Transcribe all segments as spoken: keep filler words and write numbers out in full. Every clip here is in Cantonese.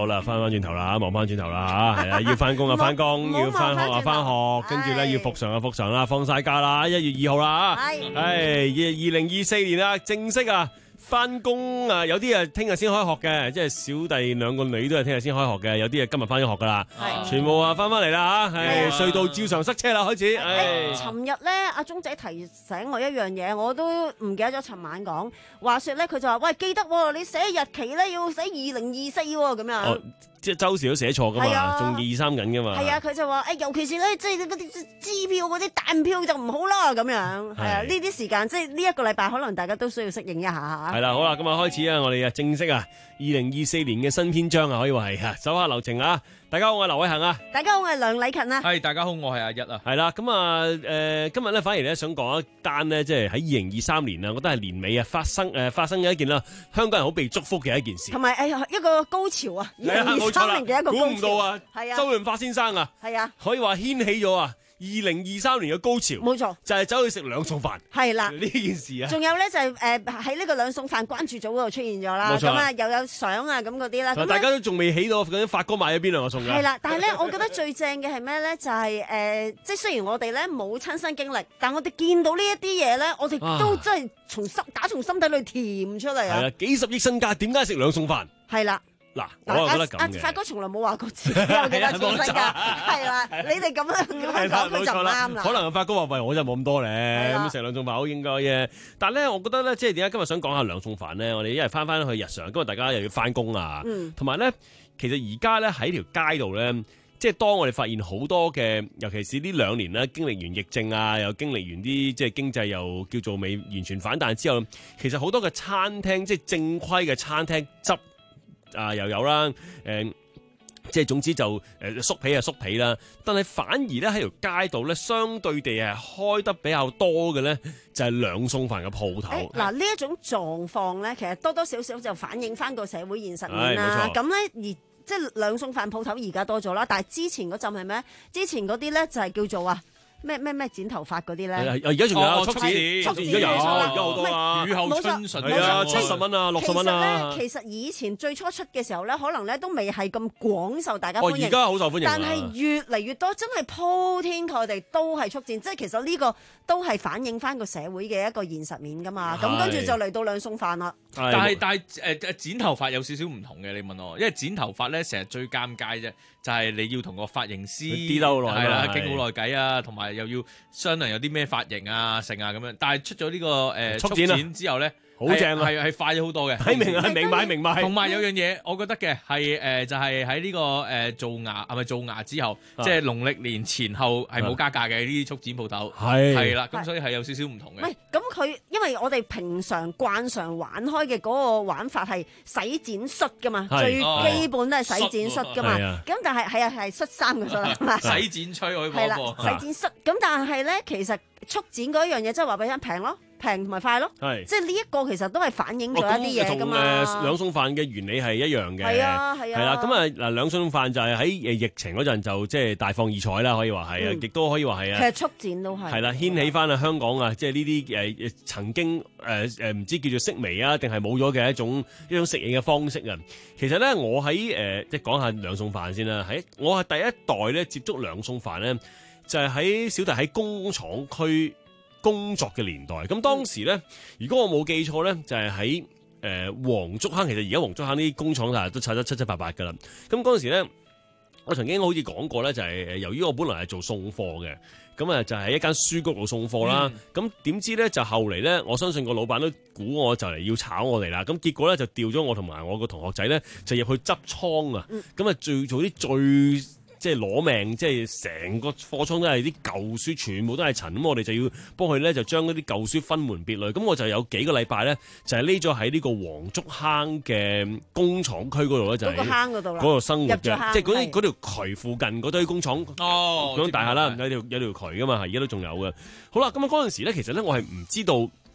好啦，翻翻轉頭啦，望翻轉頭啦吓，係啊，要翻工啊翻工，要翻學啊翻學，跟住咧要復常啊復常啦，放晒假啦，一月二號啦，係，係二零二四年啊，正式啊翻工啊，有啲啊聽日先開學嘅，即係小弟兩個女都係聽日先開學嘅，有啲啊今日翻咗學噶啦，全部啊翻翻嚟啦吓，係隧道照常塞車啦，開始。誒， 尋日咧阿鐘仔提醒我一樣嘢，我都唔記得咗尋晚講，話說咧佢就話喂記得喎，你寫日期咧要寫二零二四喎咁樣。 即係周時都寫錯噶嘛，仲二三緊噶嘛。係啊，佢就話誒，尤其是咧，即係嗰啲支票嗰啲彈票就唔好啦，咁樣。係啊，呢啲時間即係呢一個禮拜，可能大家都需要適應一下嚇。係啦，好啦，咁啊開始啊，我哋啊正式啊，二零二四年嘅新篇章啊，可以話係嚇，手下留情啊！大家好，我係劉偉恒啊。 大家好，我係梁禮勤啊。 係，大家好，我係阿一啊。 係啦，咁啊誒，今日咧反而咧想講一單呢，即係喺二零二三年啊，我覺得係年尾啊發生誒發生嘅一件啦，香港人好被祝福嘅一件事。 同埋誒一個高潮啊，二零二三年嘅一個高潮。 估唔到啊， 係啊， 周潤發先生啊， 係啊， 可以話掀起咗啊二零二三年嘅高潮。 冇錯， 就係走去食兩餸飯。係啦，呢件事啊。 仲有咧就係誒喺呢個兩餸飯關注組嗰度出現咗啦。咁啊又有相啊咁嗰啲啦。 大家都仲未起到究竟發哥買咗邊兩個餸㗎。 係啦，但係咧，我覺得最正嘅係咩咧？就係、是、誒、呃，即係雖然我哋咧冇親身經歷，但我哋見到呢一啲嘢咧，我哋都真係從心打從心底裏甜出嚟啊！ 係啊，幾十億身家，點解食兩餸飯？ 係啦。 嗱，我又覺得咁嘅。 阿發哥從來冇話過自己有幾多錢身家，係啦，你哋咁樣咁樣講佢就啱啦。 可能阿發哥話喂，我就冇咁多咧，咁食兩餸飯好應該嘅。但係咧，我覺得咧，即係點解今日想講下兩餸飯咧？我哋一係翻翻去日常，今日大家又要翻工啊，同埋咧，其實而家咧喺條街度咧，即係當我哋發現好多嘅，尤其是呢兩年咧，經歷完疫症啊，又經歷完啲即係經濟又叫做未完全反彈之後，其實好多嘅餐廳，即係正規嘅餐廳執。啊又有啦，誒、呃，即係總之就誒縮皮啊縮皮啦，但係反而咧喺條街度咧，相對地係開得比較多嘅咧，就係兩餸飯嘅鋪頭。 嗱呢一種狀況咧，其實多多少少就反映翻個社會現實面啦。咁咧而即係兩餸飯鋪頭而家多咗啦，但係之前嗰陣係咩？之前嗰啲咧就係叫做啊。咩咩咩剪頭髮嗰啲咧？ 而家仲有速剪， 速剪而家有，而家好多啊！ 雨後春筍係啊，七十蚊啊，六十蚊啊。 其實以前最初出嘅時候咧，可能咧都未係咁廣受大家歡迎。 而家好受歡迎。 但係越嚟越多，真係鋪天蓋地都係速剪，即係其實呢個都係反映翻個社會嘅一個現實面噶嘛。咁跟住就嚟到兩餸飯啦。 但係但係誒誒剪頭髮有少少唔同嘅，你問我，因為剪頭髮咧成日最尷尬啫，就係你要同個髮型師啲得好耐， 係啦，傾好耐偈啊，同埋又要商量有啲咩髮型啊、成啊咁樣。但係出咗呢個誒速剪之後咧，好正啊，係係快咗好多嘅。 睇明係明買明賣。 同埋有樣嘢，我覺得嘅係誒就係喺呢個誒做牙係咪做牙之後，即係農曆年前後係冇加價嘅呢啲速剪鋪頭。係係啦，咁所以係有少少唔同嘅。 唔係咁佢，因為我哋平常慣常玩開嘅嗰個玩法係洗剪恤噶嘛，最基本都係洗剪恤噶嘛。咁但係係啊係恤衫嘅恤啦。 洗剪吹可以係啦，洗剪恤。咁但係咧，其實速剪嗰一樣嘢，即係話俾你聽平咯。平同埋快咯，即係呢一個其實都係反映咗一啲嘢噶嘛。 同誒兩餸飯嘅原理係一樣嘅， 係啊係啊。係啦， 咁啊嗱兩餸飯就係喺誒疫情嗰陣就即係大放異彩啦，可以話係啊，亦都可以話係啊。 其實速剪都係係啦，掀起翻啊香港啊，即係呢啲誒曾經誒誒唔知叫做式微啊，定係冇咗嘅一種一種食嘢嘅方式啊。其實咧，我喺誒即係講下兩餸飯先啦。喺我係第一代咧接觸兩餸飯咧，就係喺小弟喺工廠區工作嘅年代，咁當時咧，如果我冇記錯咧，就係喺誒黃竹坑。其實而家黃竹坑呢啲工廠啊，都拆得七七八八噶啦。咁嗰陣時咧，我曾經好似講過咧，就係誒由於我本來係做送貨嘅，咁啊就喺一間書局度送貨啦。咁點、嗯、知咧就後嚟咧，我相信個老闆都估我就嚟要炒我哋啦。咁結果咧就調咗我同埋我個同學仔咧，就入去執倉啊。咁啊最做啲最即係攞命，即係成個貨倉都係啲舊書，全部都係塵。咁我哋就要幫佢咧，就將嗰啲舊書分門別類。咁我就有幾個禮拜咧，就係匿咗喺呢個黃竹坑嘅工廠區嗰度咧，就喺坑嗰度啦， 嗰度生活嘅，即係嗰啲嗰條渠附近嗰堆工廠哦，嗰種大廈啦，有條有條渠噶嘛，而家都仲有嘅。好啦，咁啊嗰陣時咧，其實咧我係唔知道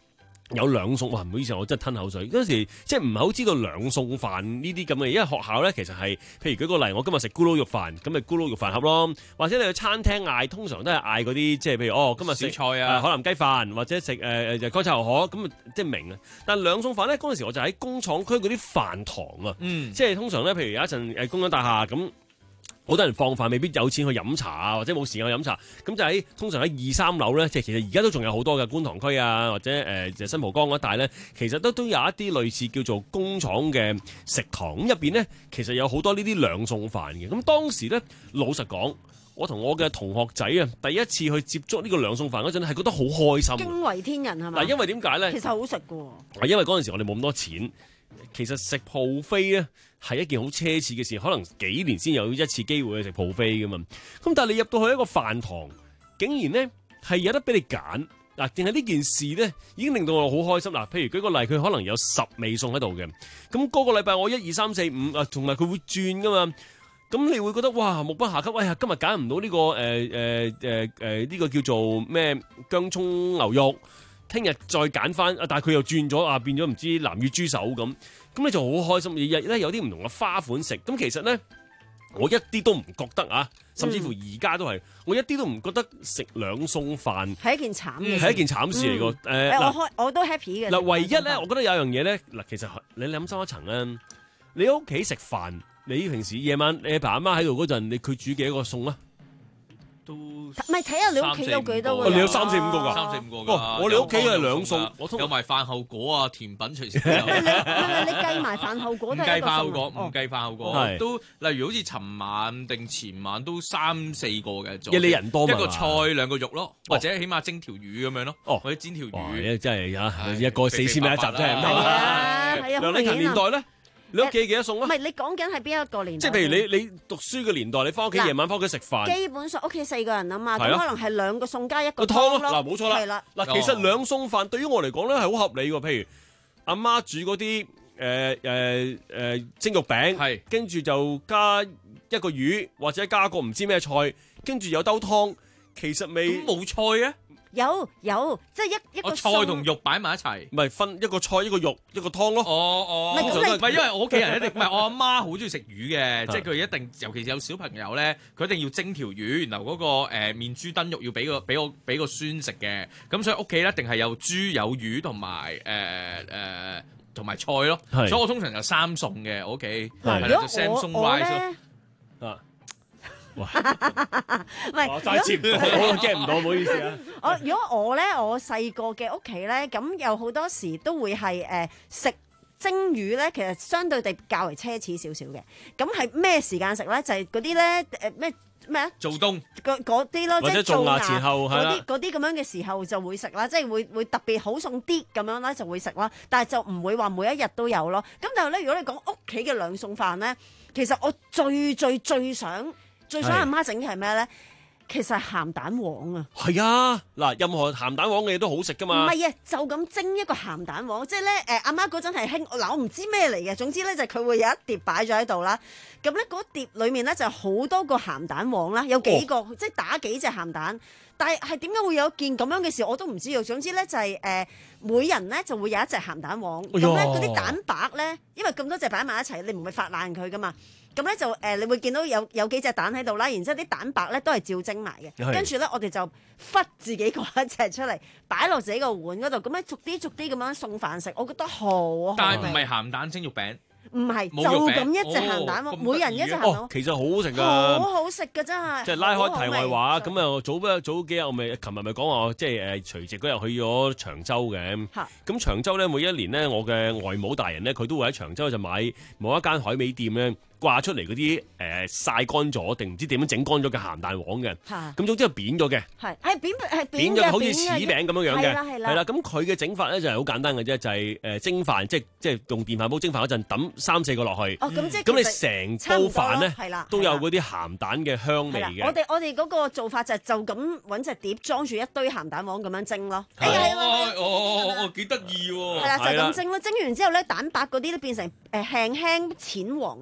有兩餸，哇！唔好意思，我真係吞口水。嗰時即係唔係好知道兩餸飯呢啲咁嘅，因為學校咧其實係，譬如舉個例，我今日食咕嚕肉飯，咁咪咕嚕肉飯盒咯。或者你去餐廳嗌，通常都係嗌嗰啲，即係譬如哦，今日食小菜啊、 海南雞飯，或者食誒誒乾炒牛河，咁即係明啊。但係兩餸飯咧，嗰陣時我就喺工廠區嗰啲飯堂啊， 嗯、 即係通常咧，譬如有一陣誒工廠大廈咁。好多人放飯未必有錢去飲茶啊，或者冇時間去飲茶，咁就喺通常喺二三樓咧，即係其實而家都仲有好多嘅觀塘區啊，或者誒、呃、新蒲崗嗰一帶咧，其實都都有一啲類似叫做工廠嘅食堂，咁入邊咧其實有好多呢啲兩餸飯嘅。咁當時咧老實講，我同我嘅同學仔啊，第一次去接觸呢個兩餸飯嗰陣，係覺得好開心， 驚為天人係咪？ 嗱，因為點解咧？ 其實好食嘅喎。 因為嗰陣時我哋冇咁多錢。其實食 buffet 咧係一件好奢侈嘅事，可能幾年先有一次機會去食 buffet 噶嘛。咁但係你入到去一個飯堂，竟然咧係有得俾你揀嗱，淨係呢件事咧已經令到我好開心嗱。譬如舉個例，佢可能有十味餸喺度嘅，咁嗰個禮拜我一二三四五啊，同埋佢會轉噶嘛。咁你會覺得哇，目不暇給，哎呀，今日揀唔到呢個誒誒誒誒呢個叫做咩薑葱牛肉。聽日再揀翻，但係佢又轉咗啊，變咗唔知南乳豬手咁，咁你就好開心。日日咧有啲唔同嘅花款食，咁其實咧我一啲都唔覺得啊，甚至乎而家都係，嗯、我一啲都唔覺得食兩餸飯係一件慘嘅， 係一件慘事嚟個。誒、 嗯，呃、我開我都 happy 嘅。 嗱，唯一咧，我覺得有樣嘢咧，嗱，其實你諗深一層咧，你喺屋企食飯，你平時夜晚你阿爸阿媽喺度嗰陣，你佢煮幾多個餸啊？ 都唔係睇下你屋企有幾多個？ 你有三四五個㗎？ 三四五個㗎。 哦，我哋屋企係兩餸，我有埋飯後果啊，甜品隨時都有。唔係你計埋飯後果都係一個餸。唔計飯後果， 唔計飯後果，都例如好似尋晚定前晚都三四個嘅。 一你人多嘛？ 一個菜兩個肉咯，或者起碼蒸條魚咁樣咯。哦，或者煎條魚。 真係啊，一個四千蚊一集真係。 係啊，係啊。 梁禮勤年代咧？你屋企幾多餸啊？ 唔係你講緊係邊一個年代？ 即係譬如你你讀書嘅年代，你翻屋企夜晚翻屋企食飯， 基本上屋企四個人啊嘛，咁可能係兩個餸加一個湯咯。 嗱，冇錯啦。 係啦， 嗱，其實兩餸飯對於我嚟講咧係好合理喎。譬如阿媽煮嗰啲誒誒誒蒸肉餅，係跟住就加一個魚或者加個唔知咩菜，跟住有兜湯，其實未冇菜啊。 有有，即係一一個菜同肉擺埋一齊， 唔係分一個菜一個肉一個湯咯。 哦哦，唔係因為我屋企人一定唔係我阿媽好中意食魚嘅，即係佢一定，尤其是有小朋友咧，佢一定要蒸條魚，然後嗰個誒面珠墩肉要俾個俾我俾個孫食嘅，咁所以屋企一定係有豬有魚同埋誒誒同埋菜咯，所以我通常就三餸嘅我屋企，係啦，就 Samsung rice 咯，啊。 唔係， 我再接，我 get 唔到，唔好意思啊。 我如果我咧，我細個嘅屋企咧，咁有好多時都會係誒食蒸魚咧，其實相對地較為奢侈少少嘅。咁係咩時間食咧？就係嗰啲咧誒咩咩啊？ 做冬嗰嗰啲咯， 或者做牙前後係啦， 嗰啲咁樣嘅時候就會食啦，即係會會特別好餸啲咁樣咧就會食啦。但係就唔會話每一日都有咯。咁但係咧，如果你講屋企嘅兩餸飯咧，其實我最最最想。最想阿媽整嘅係咩咧？其實係鹹蛋黃啊！ 係啊，嗱，任何鹹蛋黃嘅嘢都好食噶嘛。 唔係啊，就咁蒸一個鹹蛋黃，即係咧誒，阿媽嗰陣係興嗱，我唔知咩嚟嘅。總之咧就佢會有一碟擺咗喺度啦。咁咧嗰碟裡面咧就好多個鹹蛋黃啦，有幾個、哦、即係打幾隻鹹蛋。但係係點解會有一件咁樣嘅事我都唔知道。總之咧就係、是、誒、呃，每人咧就會有一隻鹹蛋黃。咁咧嗰啲蛋白咧，因為咁多隻擺埋一齊，你唔會發爛佢噶嘛。咁咧就誒、呃，你會見到有有幾隻蛋喺度啦，然之後啲蛋白咧都係照蒸埋嘅。跟住咧，我哋就忽自己嗰一隻出嚟，擺落自己個碗嗰度，咁咧逐啲逐啲咁樣送飯食，我覺得好好。 但係唔係鹹蛋蒸肉餅。 唔係，就咁一隻鹹蛋喎，每人一隻鹹蛋喎。 其實好好食㗎， 好好食㗎真係。 即係拉開題外話，咁啊早不早幾日我咪琴日咪講話，即係誒除夕嗰日去咗長洲嘅。咁長洲咧每一年咧，我嘅外母大人咧，佢都會喺長洲就買某一間海味店咧。掛出嚟嗰啲誒曬乾咗定唔知點樣整乾咗嘅鹹蛋黃嘅，咁總之係扁咗嘅， 係係扁係扁咗，好似柿餅咁樣樣嘅， 係啦，咁佢嘅整法咧就係好簡單嘅啫，就係誒蒸飯，即係即係用電飯煲蒸飯嗰陣揼三四個落去， 哦咁即係咁你成煲飯咧都有嗰啲鹹蛋嘅香味嘅。 我哋我哋嗰個做法就係就咁揾隻碟裝住一堆鹹蛋黃咁樣蒸咯。 係啊，哦哦哦，幾得意喎！ 係啦，就咁蒸咯，蒸完之後咧，蛋白嗰啲都變成誒輕輕淺黃色咁樣。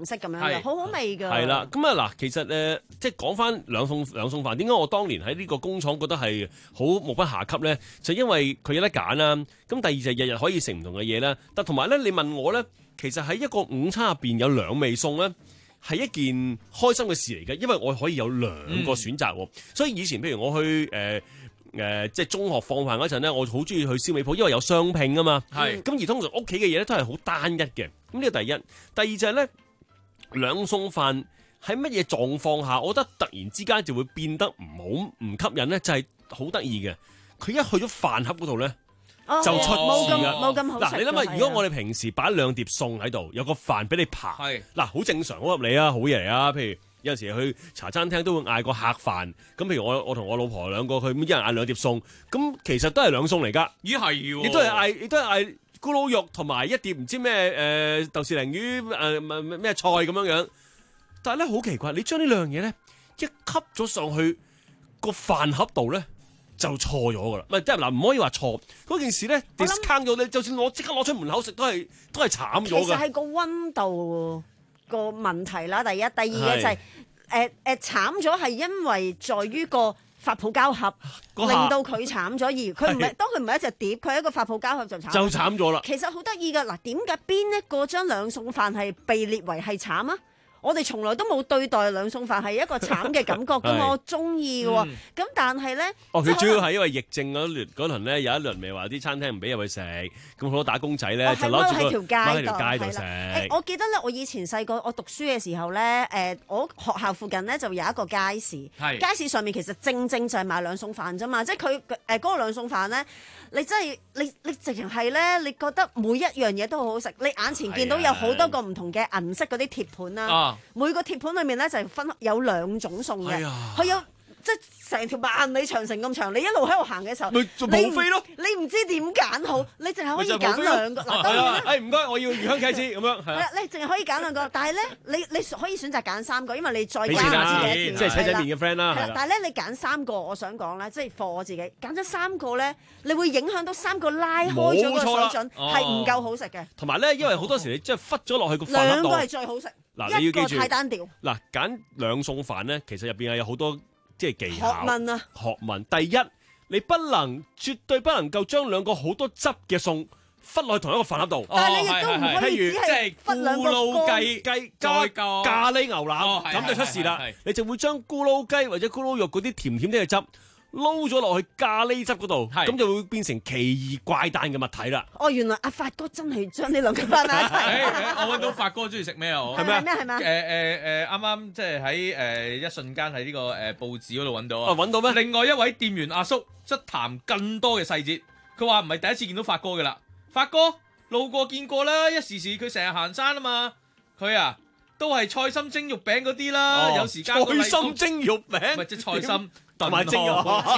㗎，好好味㗎。 係啦，咁啊嗱，其實誒、呃，即係講翻兩餸兩餸飯，點解我當年喺呢個工廠覺得係好目不暇給咧？就因為佢有得揀啦。咁第二就係日日可以食唔同嘅嘢啦。但同埋咧，你問我咧，其實喺一個午餐入邊有兩味餸咧，係一件開心嘅事嚟嘅，因為我可以有兩個選擇。嗯、所以以前譬如我去誒。呃誒、呃，即係中學放飯嗰陣咧，我好中意去燒味鋪，因為有雙拼啊嘛。係咁是而通常屋企嘅嘢咧都係好單一嘅。咁呢個第一，第二就係咧兩餸飯喺乜嘢狀況下，我覺得突然之間就會變得唔好唔吸引咧，就係好得意嘅。佢一去咗飯盒嗰度咧， 哦、 就出事啦。 冇咁好食。 嗱，你諗下，如果我哋平時擺兩碟餸喺度，有個飯俾你扒，係嗱好正常，好合理啊，好嘢嚟啊，譬如。有陣時去茶餐廳都會嗌個客飯，咁譬如我我同我老婆兩個去，一人嗌兩碟餸，咁其實都係兩餸嚟㗎。 咦係喎， 亦都係嗌，亦都係嗌咕嚕肉同埋一碟唔知咩誒、呃、豆豉鯪魚誒咩菜咁樣樣。但係咧好奇怪，你將呢兩樣嘢咧一吸咗上去個飯盒度咧就錯咗㗎啦。唔係即係嗱，唔可以話錯嗰件事咧 discount 咗咧，就算我即刻攞出門口食都係都係慘咗㗎。其實係個溫度個問題啦，第一，第二嘅就係誒誒慘咗，係因為在於個發泡膠盒令到佢慘咗，而佢唔係當佢唔係一隻碟，佢係一個發泡膠盒就慘就慘咗啦。 其實好得意㗎，嗱，點解邊一個將兩餸飯係被列為係慘啊？我哋從來都冇對待兩餸飯係一個慘嘅感覺㗎，我中意嘅喎。咁但係咧， 哦，佢主要係因為疫症嗰輪嗰輪咧，有一輪咪話啲餐廳唔俾入去食，咁好多打工仔咧就攞住個喺條街度食。 誒，我記得咧，我以前細個我讀書嘅時候咧，誒，我學校附近咧就有一個街市，街市上面其實正正就係賣兩餸飯啫嘛，即係佢誒嗰個兩餸飯咧，你真係你你直情係咧，你覺得每一樣嘢都好好食，你眼前見到有好多個唔同嘅銀色嗰啲鐵盤啦。每個鐵盤裏面咧就係分有兩種餸嘅，佢有即係成條萬里長城咁長，你一路喺度行嘅時候， 咪就冇飛咯。 你唔知點揀好，你淨係可以揀兩個。嗱，當然啦， 誒唔該，我要魚香茄子咁樣。係啦， 你淨係可以揀兩個，但係咧，你你可以選擇揀三個，因為你再加唔知幾多錢。 即係仔仔麵嘅 friend 啦。 係啦，但係咧，你揀三個，我想講咧，即係 for 我自己揀咗三個咧，你會影響到三個拉開咗個水準，係唔夠好食嘅。同埋咧，因為好多時你即係忽咗落去個飯盒度。 兩個係最好食。 嗱，你要記住， 太單調。 嗱，揀兩餸飯咧，其實入邊係有好多即係技巧。 學問啊！ 學問，第一，你不能絕對不能夠將兩個好多汁嘅餸忽落去同一個飯盒度。 但係你亦都唔可以只係忽兩個咕嚕雞雞加咖喱牛腩，咁就出事啦。你就會將咕嚕雞或者咕嚕肉嗰啲甜甜啲嘅汁撈咗落去咖喱汁嗰度，咁就會變成奇異怪誕嘅物體啦。 哦，原來阿發哥真係將呢兩個擺埋一齊。 我揾到發哥中意食咩啊？ 係咪咩係咪？ 誒誒誒，啱啱即係喺誒一瞬間喺呢個誒報紙嗰度揾到啊！ 揾到咩？ 另外一位店員阿叔則談更多嘅細節，佢話唔係第一次見到發哥嘅啦。發哥路過見過啦，一時時佢成日行山啊嘛，佢啊都係菜心蒸肉餅嗰啲啦，有時加個菜心蒸肉餅， 咪即係菜心。 同埋蒸肉，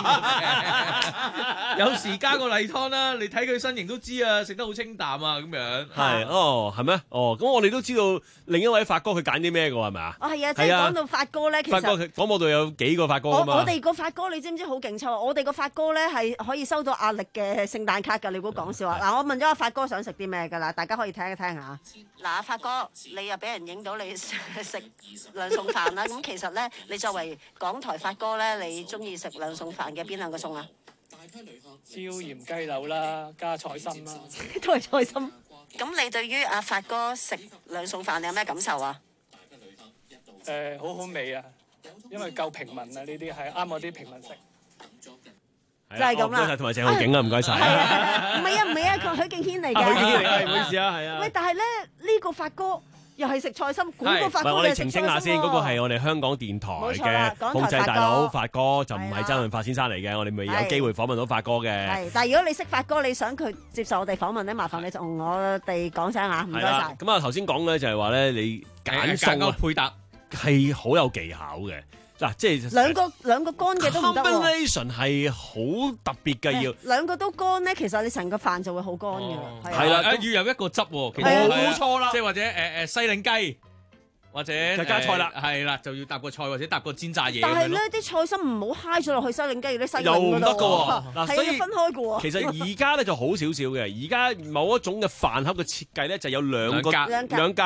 有時加個例湯啦，你睇佢身形都知啊，食得好清淡啊，咁樣。 係哦，係咩？哦，咁我哋都知道另一位發哥佢揀啲咩嘅係咪啊？ 哦，係啊，即係講到發哥咧，其實發哥廣播度有幾個發哥啊嘛。 我哋個發哥你知唔知好勁抽啊？我哋個發哥咧係可以收到壓力嘅聖誕卡㗎，你估講笑啊？嗱，我問咗阿發哥想食啲咩㗎啦，大家可以聽一聽下。嗱，發哥，你又俾人影到你食兩餸飯啦，咁其實咧，你作為港台發哥咧，你中意食兩餸飯嘅邊兩個餸啊？ 椒鹽雞柳啦，加菜心啦， 都係菜心。咁你對於阿發哥食兩餸飯，你有咩感受啊？ 誒、呃，好好味啊！因為夠平民啊，呢啲係啱我啲平民食。 就係咁啦。 同埋鄭浩景啊，唔該晒。 唔係啊，唔係啊，佢許敬軒嚟㗎。 許敬軒嚟㗎，唔好意思啊，係啊。 喂，但係咧呢個發哥。又係食菜心，估個發哥我哋澄清下先，嗰個係我哋香港電台嘅控制大佬發哥，就唔係周潤發先生嚟嘅。我哋未有機會訪問到發哥嘅。係， 但係如果你識發哥，你想佢接受我哋訪問咧，麻煩你同我哋講聲啊，唔該晒。 咁啊，頭先講咧就係話咧，你揀餸啊配搭係好有技巧嘅。嗱，即係兩個兩個乾嘅都唔得喎。 combination 係好特別嘅，要兩個都乾咧，其實你成個飯就會好乾㗎啦。 係啦， 要有一個汁喎， 冇錯啦。 即係或者誒誒西檸雞，或者就加菜啦， 係啦，就要搭個菜或者搭個煎炸嘢。 但係咧，啲菜心唔好揩咗落去西檸雞啲西檸又唔得㗎喎。 嗱，所以分開㗎喎。 其實而家咧就好少少嘅，而家某一種嘅飯盒嘅設計咧就有兩個兩格。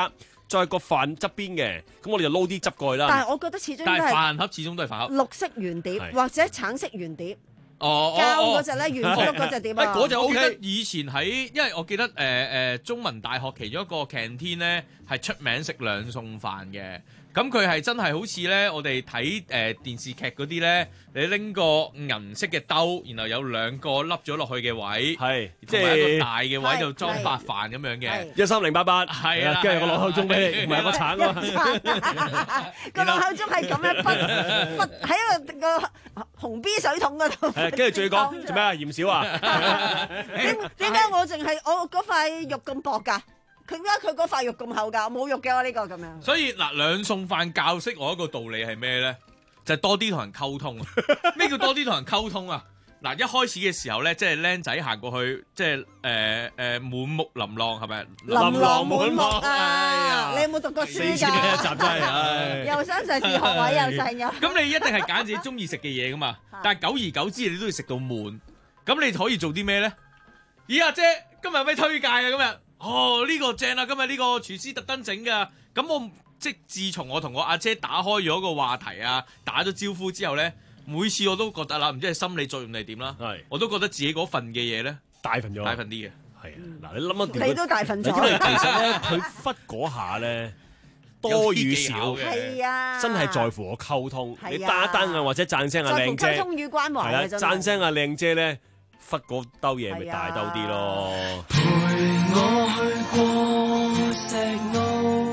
再個飯側邊嘅，咁我哋就撈啲汁過去啦。 但係我覺得始終都但係係飯盒始終都係飯盒。 綠色圓碟係或者橙色圓碟， 哦膠嗰隻咧圓碌嗰隻碟啊。 嗰隻我記得 OK 以前喺，因為我記得誒誒、呃、中文大學其中一個 canteen 咧係出名食兩餸飯嘅。咁佢係真係好似咧，我哋睇誒電視劇嗰啲咧，你拎個銀色嘅兜，然後有兩個凹咗落去嘅位， 係即同埋一個係大嘅位就裝係白飯咁樣嘅。 係一三零八八， 係啦跟住個落口中俾你， 係唔係有個橙啊嘛。 個落口中係咁樣滗滗喺個個紅 B 水桶嗰度。 係跟住仲要講做咩啊？鹽少啊？ 點點解我淨係我嗰塊肉咁薄㗎？佢點解佢嗰塊肉咁厚㗎？冇肉嘅我呢個咁樣。 所以嗱，兩餸飯教識我一個道理係咩咧？就係、多啲同人溝通。咩叫多啲同人溝通啊？嗱，一開始嘅時候咧，即係僆仔行過去，即係誒誒滿目琳琅係咪？ 琳琅滿目哎啊！ 呀你有冇讀過書四千幾一集㗎？ 真係，唉。 又想碩士學位又成又。 咁你一定係揀自己中意食嘅嘢噶嘛？但係久而久之，你都要食到悶。咁你可以做啲咩咧？咦，阿姐，今日有咩推介啊？今日哦呢、個正啊！今日呢個廚師特登整㗎。咁我即係自從我同我阿姐打開咗個話題啊，打咗招呼之後咧，每次我都覺得啦，唔知係心理作用定係點啦， 係我都覺得自己嗰份嘅嘢咧大份咗， 大份啲嘅。 係啊！嗱，你諗一點？ 你都大份咗。 因為其實咧，佢忽嗰下咧多與少有啲技巧嘅係啊， 真係在乎我溝通。 係啊你單單啊，或者讚聲阿在乎靚姐溝，通與關懷係啦， 啊！真係讚聲阿靚姐咧，忽嗰兜嘢咪係啊大兜啲咯。 陪我去過石澳，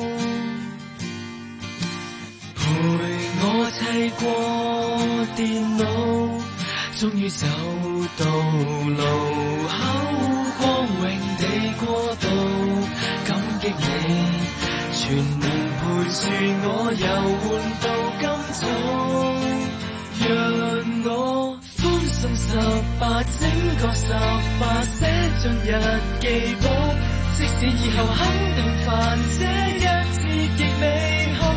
陪我砌過電腦，終於走到路口，光榮地過渡，感激你全年陪住我遊玩到今早，讓我歡送十八，整個十八寫進日記簿，即使以後肯定煩，這一次極美好。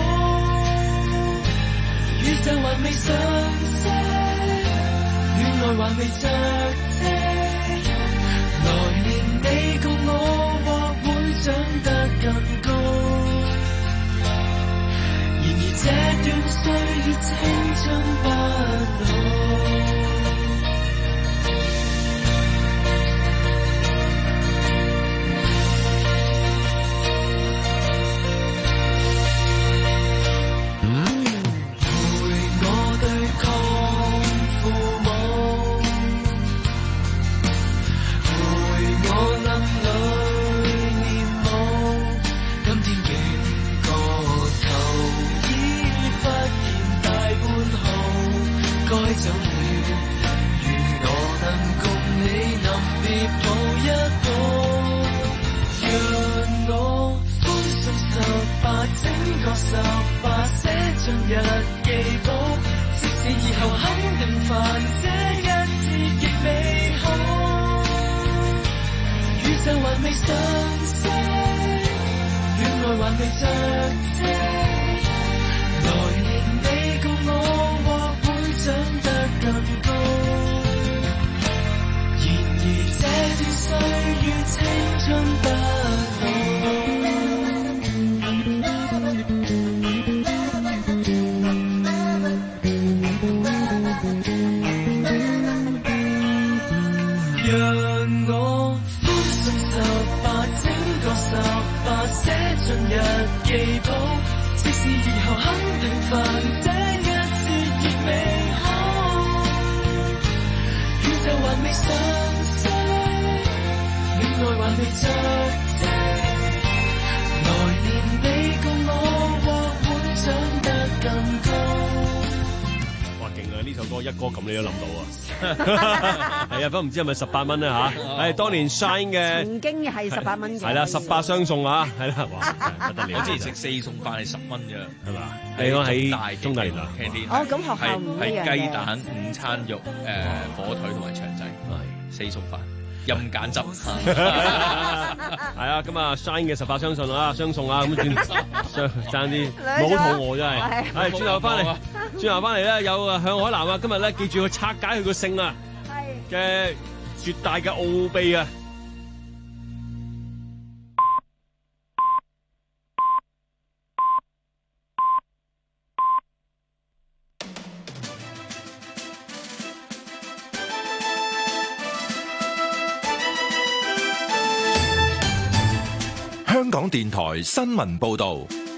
宇宙還未上色，戀愛還未着色，來年你共我或會長得更高。然而這段歲月青春不老。走了，願我能共你臨別抱一抱，讓我歡送十八，整個十八寫進日記簿，即使以後肯定煩，這一次極美好。宇宙還未上色，戀愛還未着色，來年你共我長得更高，然而這段歲月青春不老。讓我歡送十八，整個十八寫進日記簿，即使以後肯定煩，這一次極美。宇宙還未上色，戀愛還未着色，來年你共我或會長得更高。 哇，勁啊！呢首歌一歌咁你都諗到啊！係啊，不過唔知係咪十八蚊咧嚇？係當年 Shine 嘅， 曾經係十八蚊嘅。 係啦，十八相送啊！係啦，哇，不得了！ 我之前食四餸飯係十蚊啫， 係嘛？你講喺中大連啊？ canteen 哦，咁學校係唔一樣嘅係雞蛋、午餐肉、誒火腿同埋腸仔，四餸飯任揀汁。 係啊，咁啊 Shine 嘅十八相送啊，相送啊，咁轉相爭啲冇肚餓真係。係轉頭翻嚟，轉頭翻嚟咧有啊向海南啊，今日咧記住去拆解佢個姓啊嘅絕大嘅奧秘啊！ 香港電台新聞報道。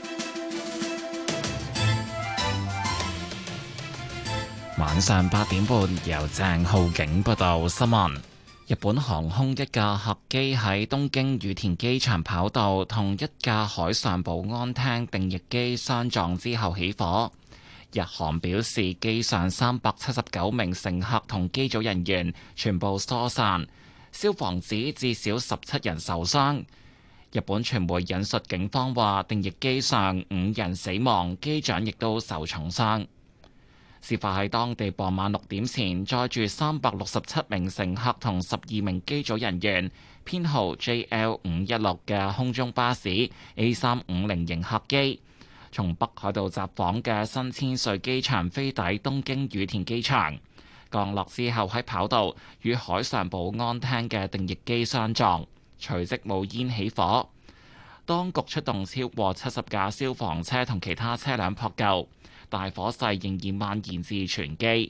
晚上八點半，由鄭浩景報道新聞。日本航空一架客機喺東京羽田機場跑道同一架海上保安廳定翼機相撞之後起火。日航表示，機上三百七十九名乘客同機組人員全部疏散，消防指至少十七人受傷。日本傳媒引述警方話，定翼機上五人死亡，機長亦都受重傷。事發喺當地傍晚六點前，載住三百六十七名乘客同十二名機組人員，編號 J L 五一六嘅空中巴士 A 三五零型客機，從北海道札幌嘅新千歲機場飛抵東京羽田機場，降落之後喺跑道與海上保安廳嘅定翼機相撞，隨即冒煙起火。當局出動超過七十架消防車同其他車輛撲救。大火勢仍然蔓延至全機。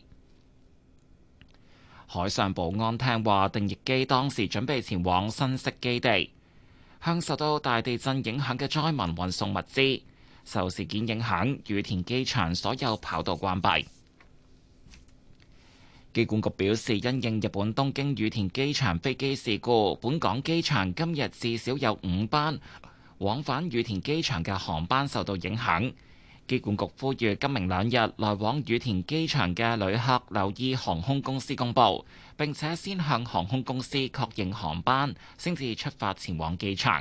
海上保安廳話，定翼機當時準備前往新潟基地，向受到大地震影響嘅災民運送物資。受事件影響，羽田機場所有跑道關閉。機管局表示，因應日本東京羽田機場飛機事故，本港機場今日至少有五班往返羽田機場嘅航班受到影響。機管局呼籲今明兩日來往羽田機場嘅旅客留意航空公司公佈，並且先向航空公司確認航班，先至出發前往機場。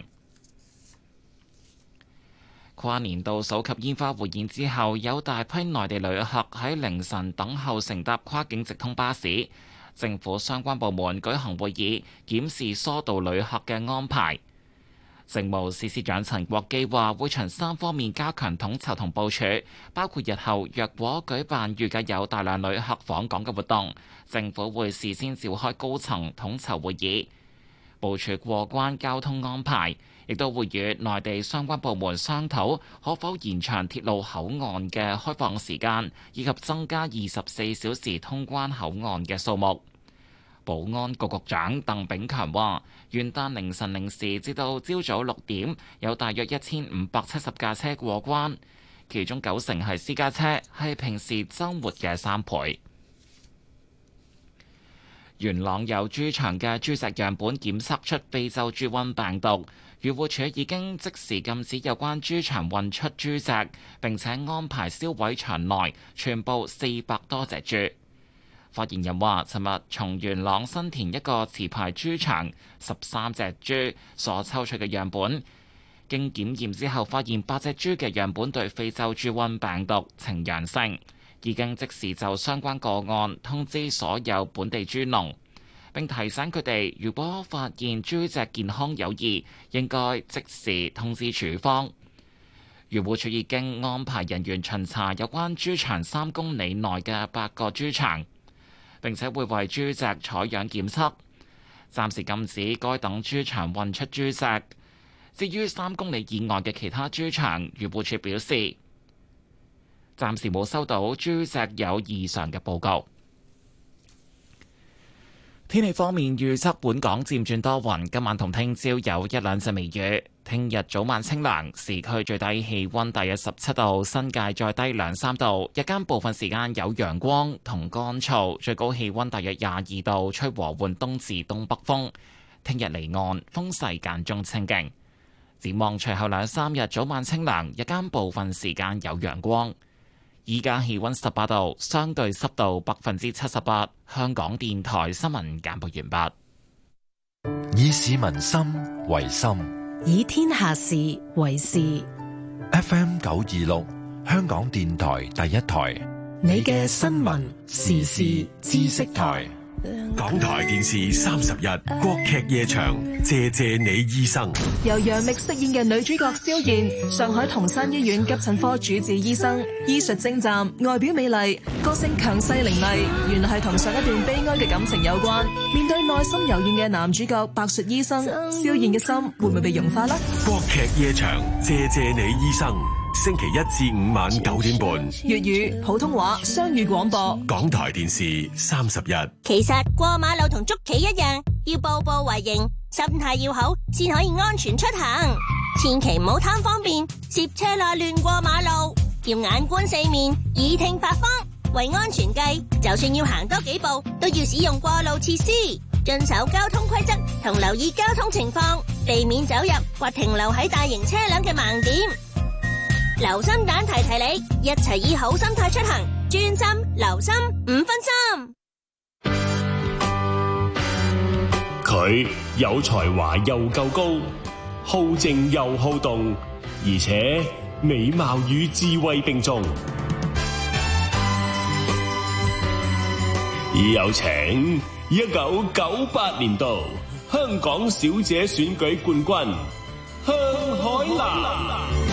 跨年倒數及煙花匯演之後，有大批內地旅客喺凌晨等候乘搭跨境直通巴士。政府相關部門舉行會議，檢視疏導旅客嘅安排。政務司司長陳國基話，會循三方面加強統籌同部署，包括日後若果舉辦預計有大量旅客訪港嘅活動，政府會事先召開高層統籌會議，部署過關交通安排，亦都會與內地相關部門商討可否延長鐵路口岸嘅開放時間，以及增加二十四小時通關口岸嘅數目。保安局局長鄧炳強話，元旦凌晨零時至到朝早六點，有大約一千五百七十架車過關，其中九成係私家車，係平時週末嘅三倍。元朗有豬場嘅豬隻樣本檢測出非洲豬瘟病毒，漁護署已經即時禁止有關豬場運出豬隻，並且安排銷毀場內全部四百多隻豬。發言人話，尋日從元朗新田一個持牌豬場十三隻豬所抽取嘅樣本，經檢驗之後發現八隻豬嘅樣本對非洲豬瘟病毒呈陽性，已經即時就相關個案通知所有本地豬農，並提醒佢哋如果發現豬隻健康有異，應該即時通知處方。漁護署已經安排人員巡查有關豬場三公里內嘅八個豬場，並且會為豬隻採樣檢測，暫時禁止該等豬場運出豬隻。至於三公里以外嘅其他豬場，漁護署表示暫時冇收到豬隻有異常嘅報告。天氣方面預測，本港漸轉多雲，今晚同聽朝有一兩陣微雨。聽日早晚清涼，市區最低氣溫大約十七度，新界再低兩三度。日間部分時間有陽光同乾燥，最高氣溫大約廿二度，吹和緩東至東北風。聽日離岸風勢間中清勁。展望隨後兩三日早晚清涼，日間部分時間有陽光。依家氣溫十八度，相對濕度百分之七十八。香港電台新聞簡報完畢。 以市民心為心， 以天下事為事。 F M 九二六，香港電台第一台， 你嘅新聞時事知識台。 港台電視三十日國劇夜場，謝謝你醫生。 由楊冪飾演嘅女主角蕭燕，上海同山醫院急診科主治醫生，醫術精湛，外表美麗，個性強勢凌厲。原來係同上一段悲哀嘅感情有關。面對內心柔軟嘅男主角白術醫生，蕭燕嘅心會唔會被融化呢？ 國劇夜場，謝謝你醫生。星期一至五晚九點半， 粵語、普通話雙語廣播。 港台電視三十日。 其實過馬路同捉棋一樣，要步步為營，心態要好，先可以安全出行。 千祈唔好貪方便，攝車罅亂過馬路，要眼觀四面，耳聽八方。為安全計，就算要行多幾步，都要使用過路設施，遵守交通規則同留意交通情況，避免走入或停留喺大型車輛嘅盲點。留心蛋提提你，一齊以好心態出行，專心留心五分心。 佢有才華又夠高，好靜又好動，而且美貌與智慧並重。有請一九九八年度香港小姐選舉冠軍向海嵐。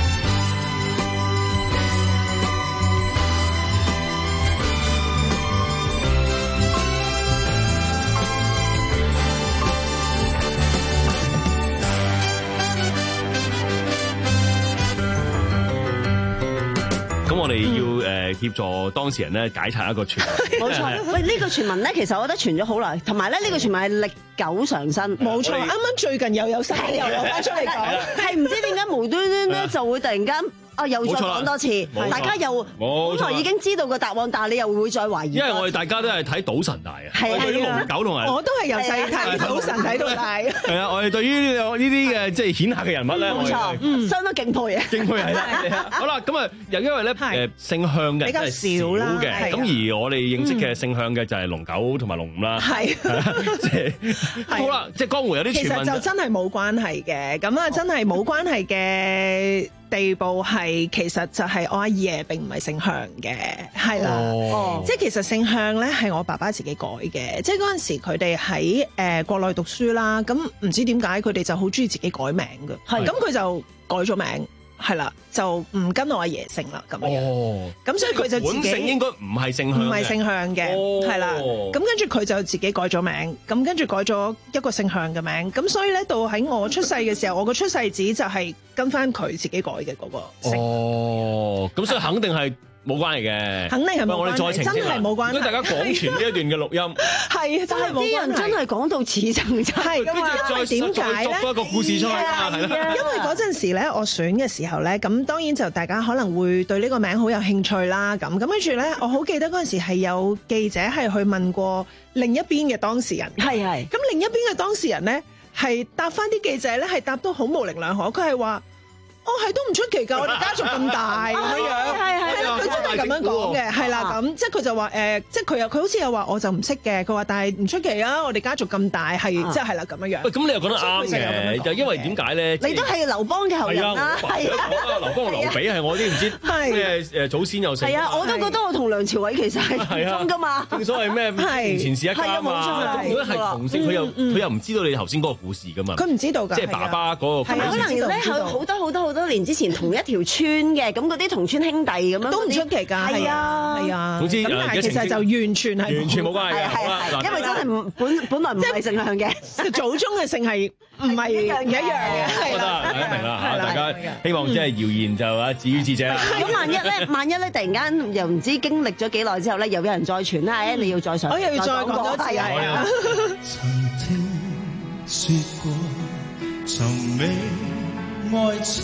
咁我哋要誒協助當事人咧解拆一個傳聞。 冇錯，喂，呢個傳聞咧，其實我覺得傳咗好耐，同埋咧呢個傳聞係歷久常新。 冇錯，啱啱最近又有新又有翻出嚟講， 係唔知點解無端端咧就會突然間啊又再講多次，大家又本來已經知道個答案，但係你又會再懷疑。 因為我哋大家都係睇賭神大嘅， 係啊， 對於龍狗同埋我都係由細睇賭神睇到大。 係啊，我哋對於呢個呢啲嘅即係顯赫嘅人物咧， 冇錯，嗯，相當敬佩嘅。 敬佩係啦。好啦，咁啊又因為咧誒姓向嘅比較少啦嘅，咁而我哋認識嘅姓向嘅就係龍九同埋龍五啦。係，即係好啦，即係江湖有啲傳聞。 其實就真係冇關係嘅，咁啊真係冇關係嘅地步係，其實就係我阿爺並唔係姓向嘅，係啦，哦、即係其實姓向咧係我爸爸自己改嘅，即係嗰陣時佢哋喺誒國內讀書啦，咁唔知點解佢哋就好中意自己改名嘅，咁佢就改咗名。係啦，就唔跟我阿爺姓啦，咁樣。哦，咁所以佢就自己本姓應該唔係姓向， 唔係姓向嘅，係啦。咁跟住佢就自己改咗名，咁跟住改咗一個姓向嘅名。咁所以咧，到喺我出世嘅時候，我個出世紙就係跟翻佢自己改嘅嗰個姓。 哦，咁所以肯定係冇關係嘅， 肯定係冇關係， 我哋再澄清， 真係冇關係。 如果大家廣傳呢一段嘅錄音， 係真係冇關係。 啲人真係講到似曾真， 係因為點解咧？ 作多一個故事出嚟啦，係啦。 因為嗰陣時咧，我選嘅時候咧，咁當然就大家可能會對呢個名好有興趣啦。咁咁跟住咧，我好記得嗰陣時係有記者係去問過另一邊嘅當事人， 係係。 咁另一邊嘅當事人咧係答翻啲記者咧係答到好模棱兩可，佢係話。哦，係都唔出奇㗎，我哋家族咁大咁樣樣，係係啦，佢真係咁樣講嘅，係啦，咁即係佢就話誒，即係佢又佢好似又話我就唔識嘅，佢話但係唔出奇啊，我哋家族咁大係即係係啦咁樣樣。 喂，咁你又覺得啱嘅，就因為點解咧？ 你都係劉邦嘅後人啦，係啊， 劉邦同劉備係我啲唔知咩誒祖先又成。 係啊，我都覺得我同梁朝偉其實係同宗㗎嘛。 正所謂咩前事一家嘛，咁如果係同姓，佢又佢又唔知道你頭先嗰個故事㗎嘛。 佢唔知道㗎， 即係爸爸嗰個。 係可能咧好多好多好多年之前同一條村嘅，咁嗰啲同村兄弟咁樣都唔出奇㗎，係啊，係啊。 總之咁但係其實就完全係完全冇關係嘅， 係係，因為真係本本來唔係姓向嘅， 祖宗嘅姓係唔係一樣嘅，係啦， 明啦嚇，大家希望即係謠言就啊止於智者啦。 咁萬一咧，萬一咧，突然間又唔知經歷咗幾耐之後咧，又有人再傳啦，你要再上， 我又要再講多次啊！ 曾聽説過，從未愛情。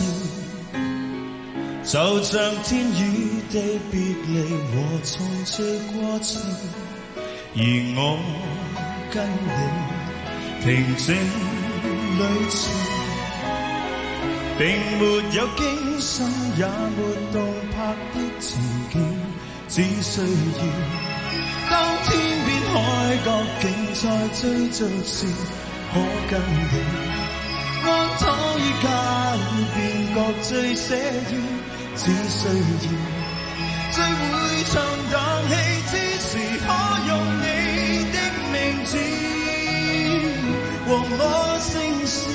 就像天與地別離和重聚過程，而我跟你平靜旅程，並沒有驚心也沒動魄的情景，只需要當天邊海角竟在追逐時，可跟你安躺於間便覺最寫意。只需要聚會場冷氣之時，可用你的名字和我姓氏，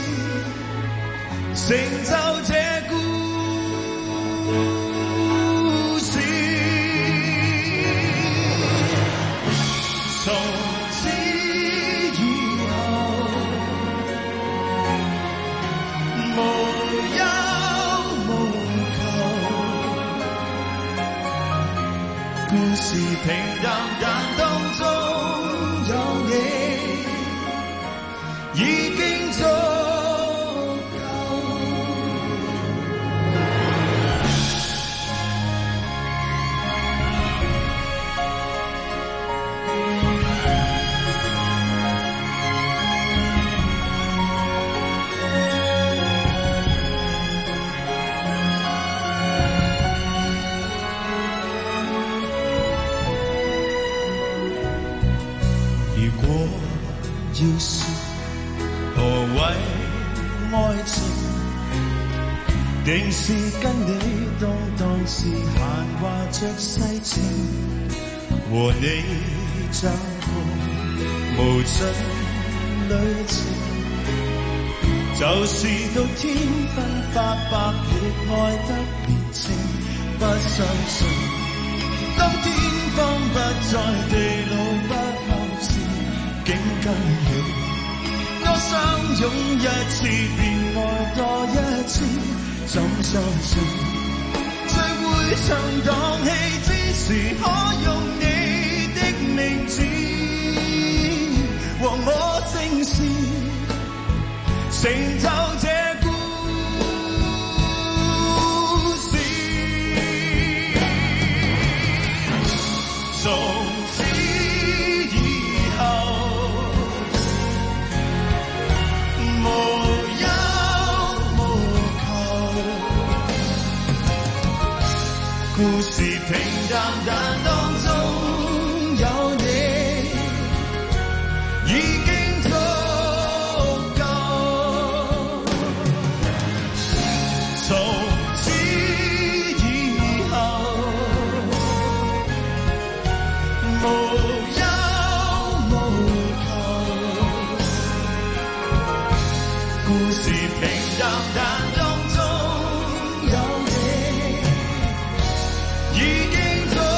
成就這故事。從此以後，無憂。故事平淡，但當中有你，已經足夠。 如果要說何謂愛情，定是跟你當當是閒話着世情，和你走過無盡旅程，就是到天昏發白亦愛得年青，不相信當天荒不再地老不後事竟跟你我相擁一次便愛多一次，怎相信最會唱蕩氣之時可用你的名字和我姓氏成就這故事，從此以後無憂無求，故事平淡但當中有你已經足夠，從此以後無憂無求，故事平淡但當中有你已經足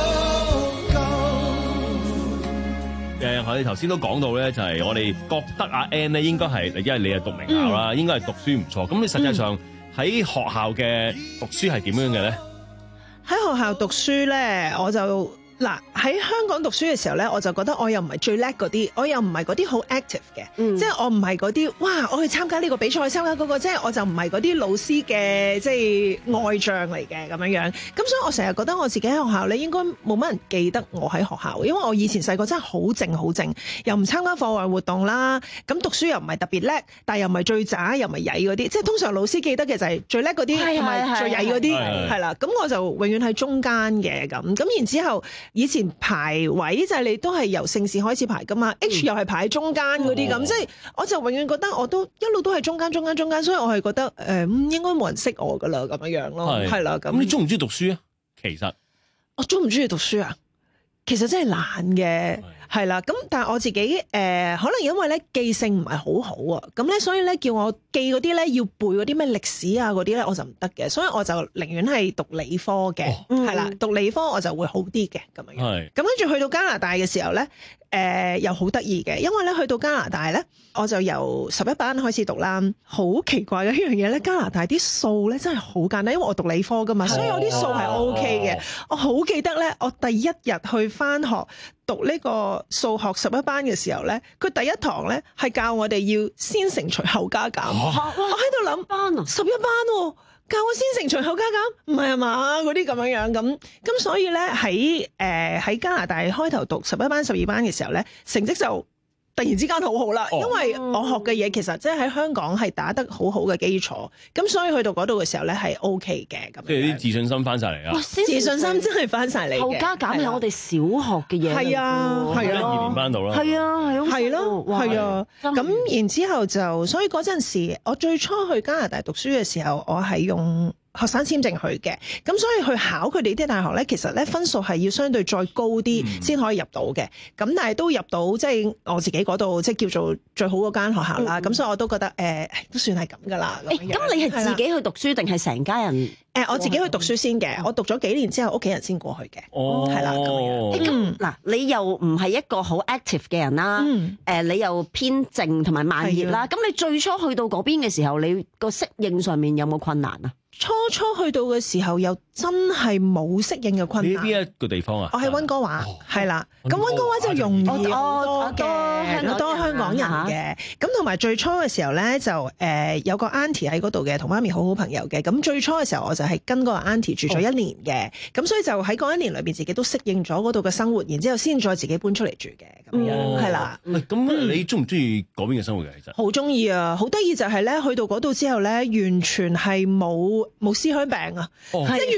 誒，我哋頭先都講到咧，就係我哋覺得阿 Ann 咧應該係，因為你係讀名校啦，應該係讀書唔錯。咁你實際上喺學校嘅讀書係點樣嘅咧？ 喺學校讀書咧，我就嗱喺香港讀書嘅時候咧，我就覺得我又唔係最叻嗰啲，我又唔係嗰啲好 active 嘅， 嗯即係我唔係嗰啲哇，我去參加呢個比賽，參加嗰個，即係我就唔係嗰啲老師嘅即係愛將嚟嘅咁樣樣。咁所以我成日覺得我自己喺學校咧，應該冇乜人記得我喺學校，因為我以前細個真係好靜好靜，又唔參加課外活動啦，咁讀書又唔係特別叻，但係又唔係最渣，又唔係曳嗰啲，即係通常老師記得嘅就係最叻嗰啲係同埋係最曳嗰啲， 係係啦。咁我就永遠喺中間嘅咁，咁然之後以前排位就係你都係由姓氏開始排噶嘛、嗯、，H 又係排喺中間嗰啲咁， 哦、 即係我就永遠覺得我都一路都係中間中間中間，所以我係覺得誒、呃，應該冇人識我噶啦咁樣樣咯，係啦咁。 咁你中唔中意讀書啊？其實我中唔中意讀書啊？其實真係難嘅，係啦。咁但係我自己誒、呃，可能因為咧記性唔係好好啊，咁咧所以咧叫我記嗰啲咧要背嗰啲咩歷史啊嗰啲咧我就唔得嘅，所以我就寧願係讀理科嘅，係啦、哦，讀理科我就會好啲嘅咁樣。係。咁跟住去到加拿大嘅時候咧，誒、呃、又好得意嘅，因為咧去到加拿大咧，我就由十一班開始讀啦。好奇怪嘅一樣嘢咧，加拿大啲數咧真係好簡單，因為我讀理科噶嘛，所以我啲數係 O K 嘅。我好記得咧，我第一日去翻學讀呢個數學十一班嘅時候咧，佢第一堂咧係教我哋要先乘除後加減。我喺度諗班啊，十一班喎，教我先乘除後加減，唔係啊嘛嗰啲咁樣樣咁。咁所以咧喺誒喺加拿大開頭讀十一班十二班嘅時候咧，成績就突然之間好好啦，因為我學嘅嘢其實即係喺香港係打得好好嘅基礎，咁所以去到嗰度嘅時候咧係 O K 嘅咁。 即係啲自信心翻晒嚟啦！ 自信心真係翻晒嚟嘅。 後加減係我哋小學嘅嘢。 係啊，係啊， 二年班度啦。 係啊，係係咯，係啊。咁然之後就，所以嗰陣時，我最初去加拿大讀書嘅時候，我係用學生簽證去嘅，咁所以去考佢哋啲大學咧，其實咧分數係要相對再高啲先可以入到嘅。咁、嗯、但係都入到，即係我自己嗰度，即係叫做最好嗰間學校啦。咁、嗯、所以我都覺得誒、呃，都算係咁噶啦。 誒，咁你係自己去讀書定係成家人？ 誒，我自己去讀書先嘅，我讀咗幾年之後，屋企人先過去嘅。 哦， 係啦，咁樣。 咁嗱，你又唔係一個好 active 嘅人啦。嗯。誒，你又偏靜同埋慢熱啦。咁你最初去到嗰邊嘅時候，你個適應上面有冇困難啊？ 初初去到嘅時候又真係冇適應嘅困難。 你邊一個地方啊？ 我喺溫哥華，係啦。咁溫哥華就容易好多嘅，好多香港人嘅。咁同埋最初嘅時候咧，就誒有個 auntie 喺嗰度嘅，同媽咪好好朋友嘅。咁最初嘅時候，我就係跟嗰個 auntie 住咗一年嘅。咁所以就喺嗰一年裏邊，自己都適應咗嗰度嘅生活，然之後先再自己搬出嚟住嘅。咁樣係啦。 咁你中唔中意嗰邊嘅生活嘅？其實好中意啊！好得意就係咧，去到嗰度之後咧，完全係冇冇思鄉病啊！即係完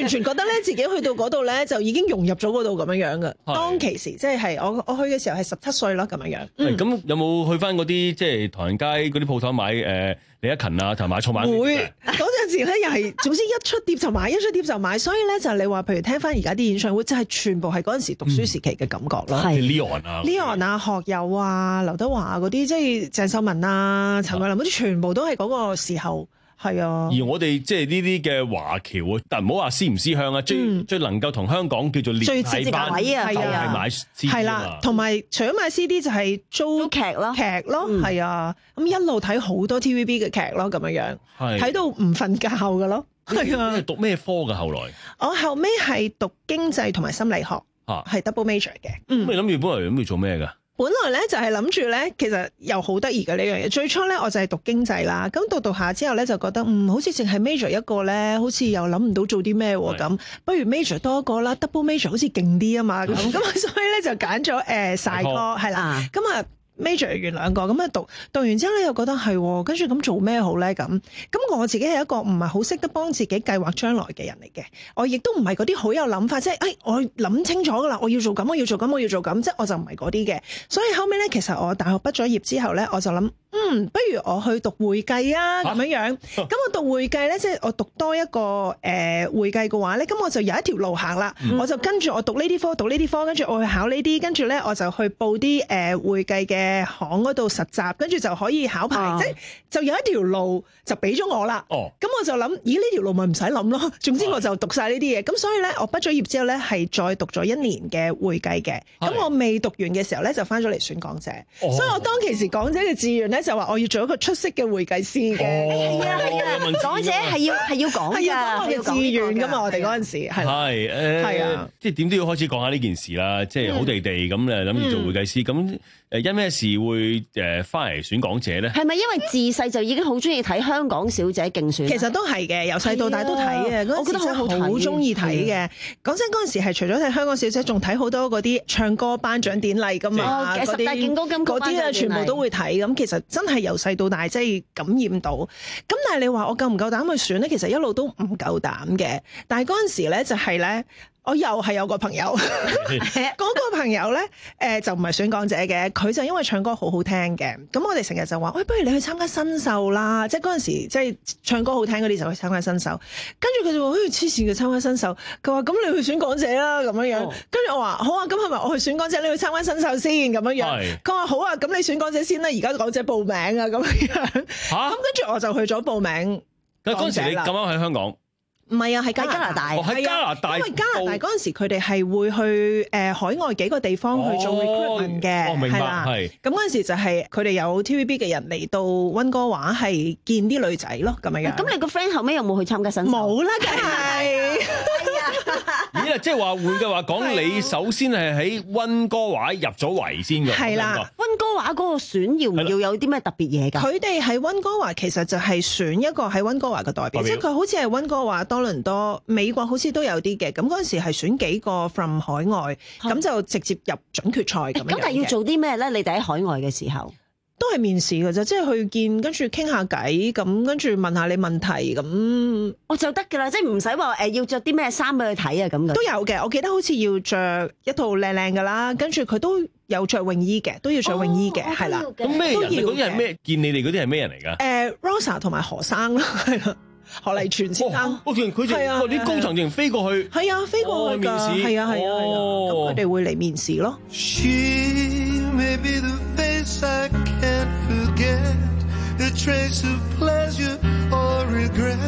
完全覺得咧自己去到嗰度咧就已經融入咗嗰度咁樣樣嘅。當其時即係我我去嘅時候係十七歲咯咁樣樣。 咁有冇去翻嗰啲即係唐人街嗰啲鋪頭買誒李克勤啊同埋草蜢？ 會嗰陣時咧又係總之一出碟就買，一出碟就買，所以咧就你話譬如聽翻而家啲演唱會，真係全部係嗰陣時讀書時期嘅感覺咯。 係 Leon 啊 ，Leon 啊，學友啊，劉德華嗰啲，即係鄭秀文啊、陳慧琳嗰啲，全部都係嗰個時候。係啊， 而我哋即係呢啲嘅華僑，但唔好話思唔思鄉啊，最、嗯、最能夠同香港叫做最接近位啊， 就係買 C D 係啦，同埋除咗買 C D 就係租劇咯， 劇咯，係、嗯、啊，咁一路睇好多 T V B 嘅劇咯，咁樣樣，睇到唔瞓覺㗎咯，係啊。 你讀咩科㗎？後來我後尾係讀經濟同埋心理學，係、啊、double major 嘅。咁、 嗯、你諗住本來諗住做咩㗎？ 本來咧就係諗住咧，其實又好得意嘅呢樣嘢。最初咧我就係讀經濟啦，咁讀讀下之後咧就覺得嗯，好似淨係 major 一個咧，好似又諗唔到做啲咩咁，不如 major 多一個啦 ，double major 好似勁啲啊嘛，咁咁所以咧就揀咗誒曬科係啦，咁啊。major 完兩個咁啊讀讀完之後咧又覺得係，跟住咁做咩好咧咁？咁我自己係一個唔係好識得幫自己計劃將來嘅人嚟嘅，我亦都唔係嗰啲好有諗法，即係誒我諗清楚噶啦，我要做咁，我要做咁，我要做咁，即係我就唔係嗰啲嘅。所以後尾咧，其實我大學畢咗業之後咧，我就諗。嗯，不如我去讀會計啊，咁樣樣。咁、啊、我讀會計咧，即係我讀多一個誒、呃、會計嘅話咧，咁我就有一條路行啦、嗯。我就跟住我讀呢啲科，讀呢啲科，跟住我去考呢啲，跟住咧我就去報啲誒、呃、會計嘅行嗰度實習，跟住就可以考牌。啊、即係就有一條路就俾咗我啦。哦，咁我就諗，咦呢條路咪唔使諗咯。總之我就讀晒呢啲嘢。咁所以咧，我畢咗業之後咧，係再讀咗一年嘅會計嘅。咁我未讀完嘅時候咧，就翻咗嚟選港姐、哦。所以我當其時港姐嘅志願咧。就話我要做一個出色嘅會計師嘅，係啊係啊，港姐係要係要講㗎，係要志願㗎嘛，我哋嗰陣時係係誒，係啊，即係點都要開始講下呢件事啦，即係好地地咁誒諗住做會計師咁。嗯誒因咩事會誒翻嚟選港姐咧？係咪因為自細就已經好中意睇香港小姐競選？其實都係嘅，由細到大都睇嘅。我覺得好好中意睇嘅。講真，嗰陣時係除咗睇香港小姐，仲睇好多嗰啲唱歌頒獎典禮㗎嘛。十大勁歌金曲嗰啲啊，全部都會睇。咁其實真係由細到大，即係感染到。咁但係你話我夠唔夠膽去選咧？其實一路都唔夠膽嘅。但係嗰陣時咧，就係咧。我又係有個朋友，嗰個朋友咧，誒、呃、就唔係選港姐嘅，佢就因為唱歌好好聽嘅，咁我哋成日就話，喂，不如你去參加新秀啦，即係嗰陣時即係唱歌好聽嗰啲就去參加新秀，跟住佢就話，誒黐線嘅參加新秀，佢話咁你去選港姐啦咁樣樣，跟住我話好啊，咁係咪我去選港姐，你去參加新秀先咁樣樣？佢話好啊，咁你選港姐先啦，而家港姐報名啊咁樣樣，咁跟住我就去咗報名。咁嗰陣時你咁啱喺香港？唔係啊，係加拿大。喺加拿大，因為加拿大嗰陣時佢哋係會去誒、呃、海外幾個地方去做 recruitment 嘅，係、哦、啦。咁嗰陣時就係佢哋有 T V B 嘅人嚟到溫哥華係見啲女仔咯，咁樣樣。咁你個 friend 後尾有冇去參加新秀？冇啦，梗係。咦啊！即係話換句話講，你首先係喺溫哥華入咗圍先㗎。係啦，溫哥華嗰個選要唔要有啲咩特別嘢㗎？佢哋喺溫哥華其實就係選一個喺溫哥華嘅代表，即係佢好似係溫哥華、多倫多、美國好似都有啲嘅。咁嗰陣時係選幾個 from 海外，咁就直接入準決賽咁樣。咁但係要做啲咩咧？你哋喺海外嘅時候？都係面試㗎啫，即係去見，跟住傾下偈，咁跟住問下你問題，咁我就得㗎啦，即係唔使話誒要着啲咩衫俾佢睇啊咁嘅。都有嘅，我記得好似要着一套靚靚㗎啦，跟住佢都有着泳衣嘅，都要着泳衣嘅，係、哦、啦。咁咩人？嗰啲係咩？見你哋嗰啲係咩人嚟㗎？誒、呃、Rosa 同埋何生咯，係啦，何麗全先生。我見佢哋嗰啲高層仲飛過去。係啊，飛過去㗎。面試。係啊，係啊，係啊。咁佢哋會嚟面試咯。I can't forget a trace of pleasure or regret.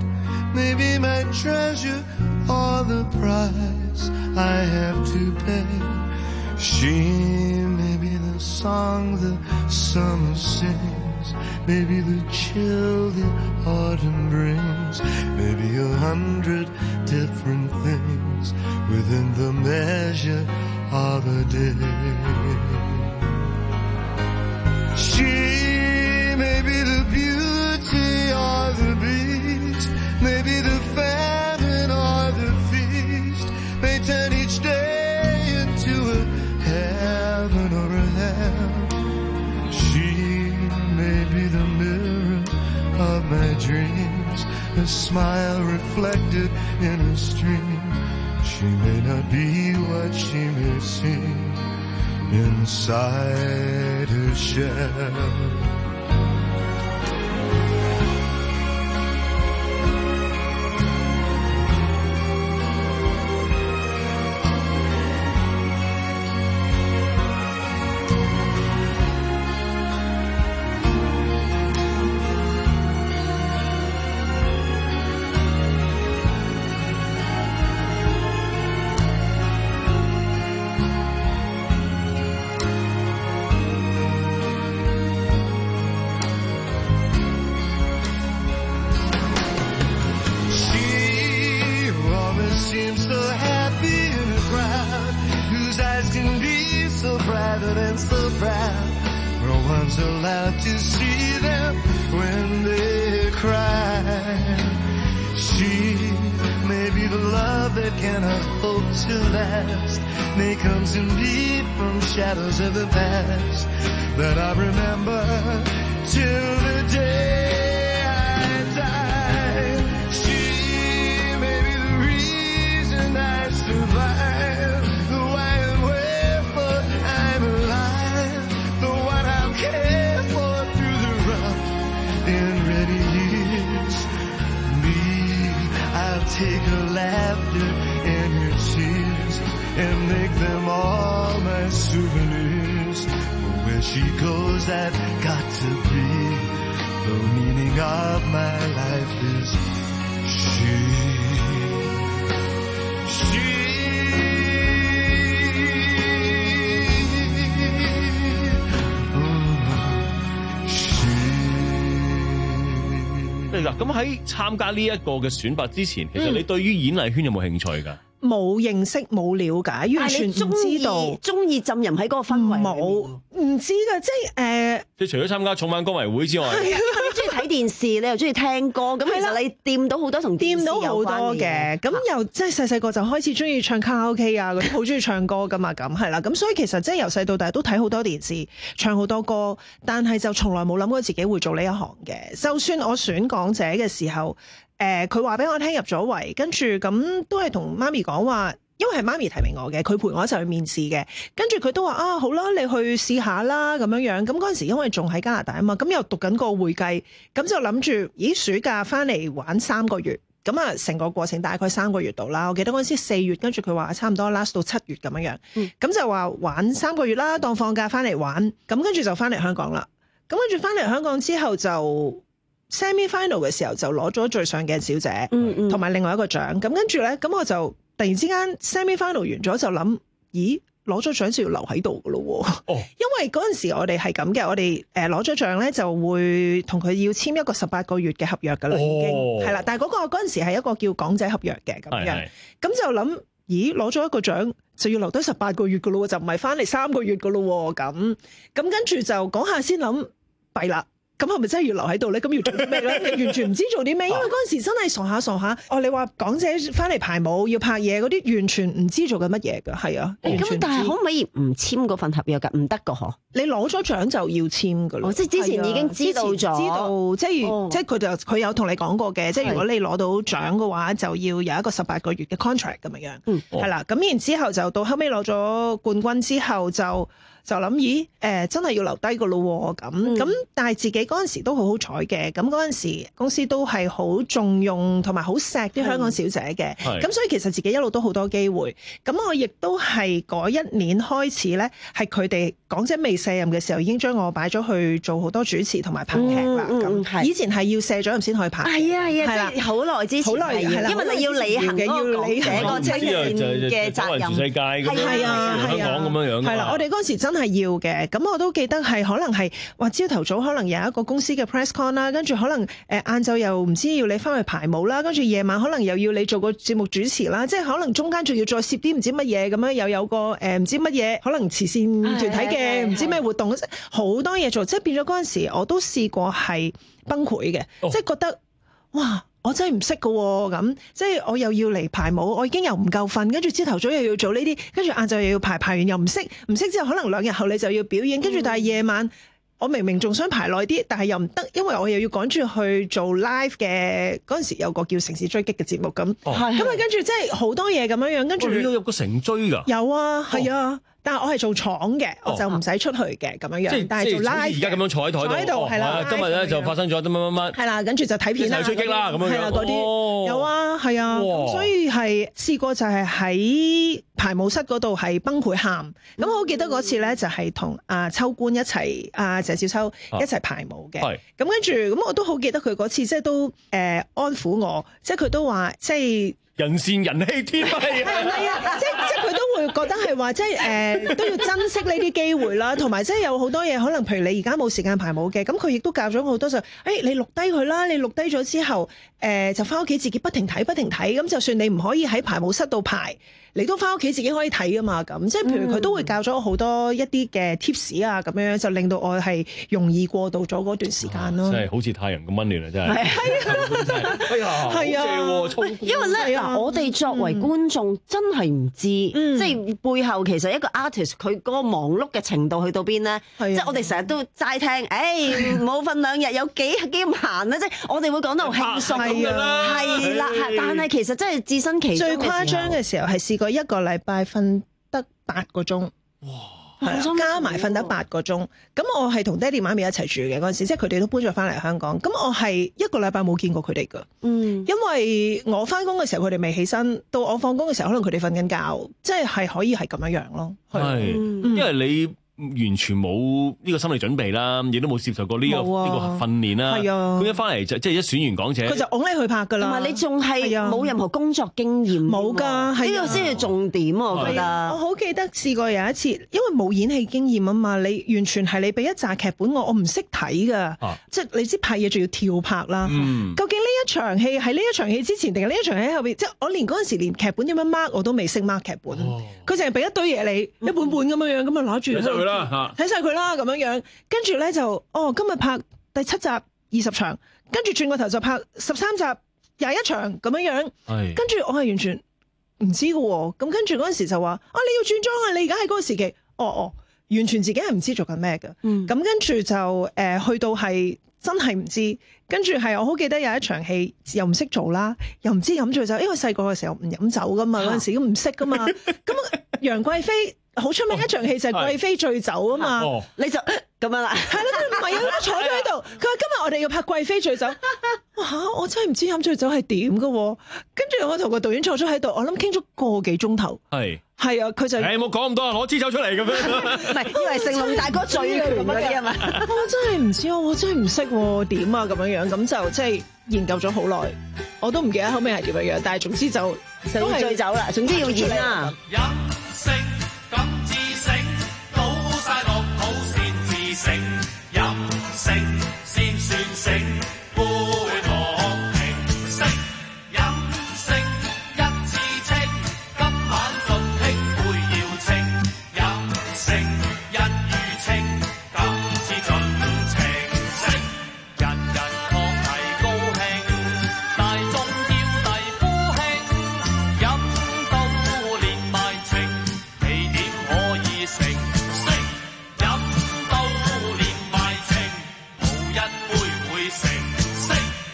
Maybe my treasure or the price I have to pay. She may be the song the summer sings, maybe the chill the autumn brings, maybe a hundred different things within the measure of a day. She may be the beauty or the beast, maybe the famine or the feast, may turn each day into a heaven or a hell. She may be the mirror of my dreams, a smile reflected in a stream. She may not be what she may seem inside her shell. Allowed to see them when they cry. She may be the love that cannot hope to last, may come to me from shadows of the past that I remember till the day I die. She may be the reason I survive, the why and wherefore I'm alive, the one I'll care for through the rough and ready years. Me, I'll take her laughter and her tears and make them all my souvenirs. For where she goes, I've got to be. The meaning of my life is she. She. 嗱，咁喺參加呢一個嘅選拔之前，其實你對於演藝圈有冇興趣㗎？ 冇認識冇了解，完全唔知道。 中意浸淫喺嗰個氛圍， 冇唔知㗎，即係誒。呃、 即係除咗參加重返歌迷會之外， 係啊，你中意睇電視，你又中意聽歌，咁其實你掂到好多同電視有關嘅。掂到好多嘅，咁又即係細細個就開始中意唱卡拉 OK 啊，嗰啲好中意唱歌㗎嘛，咁係啦，咁所以其實即係由細到大都睇好多電視，唱好多歌，但係就從來冇諗過自己會做呢一行嘅。就算我選港姐嘅時候。誒佢話俾我聽入咗圍，跟住咁都係同媽咪講話，因為係媽咪提名我嘅，佢陪我一齊去面試嘅。跟住佢都話啊，好啦，你去試下啦咁樣樣。咁嗰陣時因為仲喺加拿大啊嘛，咁又讀緊個會計，咁就諗住咦暑假翻嚟玩三個月，咁啊成個過程大概三個月度啦。我記得嗰陣時四月，跟住佢話差唔多 last 到七月咁樣樣，咁、嗯、就話玩三個月啦，當放假翻嚟玩。咁跟住就翻嚟香港啦。咁跟住翻嚟香港之後就。Semi final 嘅時候就攞咗最上鏡小姐，同埋、嗯嗯、另外一個獎。咁跟住咧，咁我就突然之間 Semi final 完咗就諗，咦，攞咗獎就要留喺度噶咯喎。哦、因為嗰陣時我哋係咁嘅，我哋誒攞咗獎咧就會同佢要簽一個十八個月嘅合約噶啦，已經係啦。但係嗰個嗰陣時係一個叫港姐合約嘅咁樣，咁就諗，咦，攞咗一個獎就要留低十八個月噶咯喎，就唔係翻嚟三個月噶咯喎。咁咁跟住就講下先諗，弊啦。咁係咪真係要留喺度咧？咁要做啲咩咧？你完全唔知做啲咩，因為嗰陣時真係傻下傻下。哦，你話港姐翻嚟排舞要拍嘢嗰啲，完全唔知做緊乜嘢㗎，係啊。 咁但係可唔可以唔簽嗰份合約㗎？唔得㗎嗬。你攞咗獎就要簽㗎啦。即係之前已經知道咗，知道即係、哦、即係佢就佢有同你講過嘅，即係如果你攞到獎嘅話，就要有一個十八個月嘅 contract 咁樣樣。嗯，係啦。咁然之後就到後尾攞咗冠軍之後就。就諗咦誒、呃、真係要留低個咯喎咁咁，但係自己嗰陣時都好好彩嘅，咁嗰陣時公司都係好重用同埋好錫啲香港小姐嘅，咁所以其實自己一路都好多機會。咁我亦都係嗰一年開始咧，係佢哋港姐未卸任嘅時候，已經將我擺咗去做好多主持同埋拍劇啦。咁、嗯嗯、以前係要卸咗任先可以拍，係啊係啊，係啦，好耐之前，好耐係啦，因為你要履行嗰個港姐個青年嘅責任， 世界咁係啊係啊， 香港咁樣樣。 係啦，我哋嗰陣時真係要嘅，咁我都記得係可能係話朝頭早可能有一個公司嘅 press con 啦，跟住可能誒晏晝又唔知要你翻去排舞啦，跟住夜晚可能又要你做個節目主持啦，即係可能中間仲要再攝啲唔知乜嘢咁樣，又有個誒唔知乜嘢可能慈善團體嘅唔知咩活動，好多嘢做，即係變咗嗰陣時我都試過係崩潰嘅，哦、即係覺得哇！我真係唔識㗎喎，咁即係我又要嚟排舞，我已經又唔夠瞓，跟住朝頭早又要做呢啲，跟住晏晝又要排，排完又唔識，唔識之後可能兩日後你就要表演，跟住但係夜晚我明明仲想排耐啲，但係又唔得，因為我又要趕住去做 live 嘅嗰陣時有個叫城市追擊嘅節目咁，咁啊跟住即係好多嘢咁樣樣，跟住你要入個城追㗎？ 有啊，係啊。但係我係做廠嘅，我就唔使出去嘅咁樣樣。但係做 live 而家咁樣坐喺台度， 坐喺度係啦。 今日咧就發生咗啲乜乜乜。係啦，跟住就睇片啦。 追擊啦咁樣樣。 係啦，嗰啲有啊，係啊。所以係試過就係喺排舞室嗰度係崩潰喊。咁我好記得嗰次咧就係同阿秋官一齊，阿謝小秋一齊排舞嘅。咁跟住咁我都好記得佢嗰次即係都誒安撫我，即係佢都話即係。 人善人欺天啊！係係啊，即即佢都會覺得係話，即係誒、呃、都要珍惜呢啲機會啦，同埋即係有好多嘢，可能譬如你而家冇時間排舞嘅，咁佢亦都教咗好多就，誒、哎、你錄低佢啦，你錄低咗之後，誒、呃、就翻屋企自己不停睇不停睇，咁就算你唔可以喺排舞室度排，你都翻屋企自己可以睇噶嘛，咁即係譬如佢都會教咗好多一啲嘅 tips 啊，咁樣就令到我係容易過渡咗嗰段時間咯。 真係好似太陽咁溫暖啊！真係係啊，哎呀，係啊， 因為咧嗱，我哋作為觀眾真係唔知，即係背後其實一個 artist 佢嗰個忙碌嘅程度去到邊咧？即係我哋成日都齋聽，誒冇瞓兩日有幾幾咁閒咧？即係我哋會講得好輕鬆咁啦，係啦，但係其實真係置身其中。最誇張嘅時候係試過一個禮拜瞓得八個鐘，哇！加埋瞓得八個鐘。咁我係同爹哋媽咪一齊住嘅嗰陣時，即係佢哋都搬咗翻嚟香港。咁我係一個禮拜冇見過佢哋噶，嗯，因為我翻工嘅時候佢哋未起身，到我放工嘅時候可能佢哋瞓緊覺，即係係可以係咁樣樣咯。 係，因為你完全冇呢個心理準備啦，亦都冇接受過呢個呢個訓練啦。係啊，咁一翻嚟就即係一選完港姐，佢就拱你去拍噶啦。同埋你仲係冇任何工作經驗，冇噶，呢個先係重點。我覺得我好記得試過有一次，因為冇演戲經驗啊嘛，你完全係你俾一紮劇本我，我唔識睇噶，即係你知拍嘢仲要跳拍啦。究竟呢一場戲係呢一場戲之前定係呢一場戲喺後邊？即係我連嗰陣時連劇本點樣 mark 我都未識 mark 劇本，佢淨係俾一堆嘢你，一本本咁樣樣咁啊攞住。睇晒佢啦，咁樣樣，跟住咧就，哦，今日拍第七集二十場，跟住轉個頭就拍十三集廿一場咁樣樣，跟住我係完全唔知噶，咁跟住嗰陣時就話，啊你要轉裝啊，你而家喺嗰個時期，哦哦，完全自己係唔知做緊咩嘅，咁、嗯、跟住就誒、呃、去到係真係唔知，跟住係我好記得有一場戲又唔識做啦，又唔知飲醉酒，因為細個嘅時候唔飲酒噶嘛，嗰陣、啊、時都唔識噶嘛，咁楊貴妃。好出名一場戲就係貴妃醉酒啊嘛，哦、你就咁樣啦，係啦，唔係啊，坐咗喺度，佢話今日我哋要拍貴妃醉酒，哇！我真係唔知飲醉酒係點噶，跟住我同個導演坐咗喺度，我諗傾咗個幾鐘頭，係係啊，佢就誒冇講咁多，攞支酒出嚟咁樣， 唔係以為成龍大哥醉拳嗰啲啊嘛， 我真係唔知啊，我真係唔識點啊咁樣樣，咁就即係研究咗好耐，我都唔記得後尾係點樣樣，但係總之就都係醉酒啦，總之要演啦。 咁自醒，倒晒落肚先自醒，任性先算醒，杯莫平息，任性一次清，今晚盡興會要清，任性一語清，今次盡情色，人人抗提高興，大眾叫大夫興，飲到連埋情。可以成色，飲到連埋情，無一杯會成色。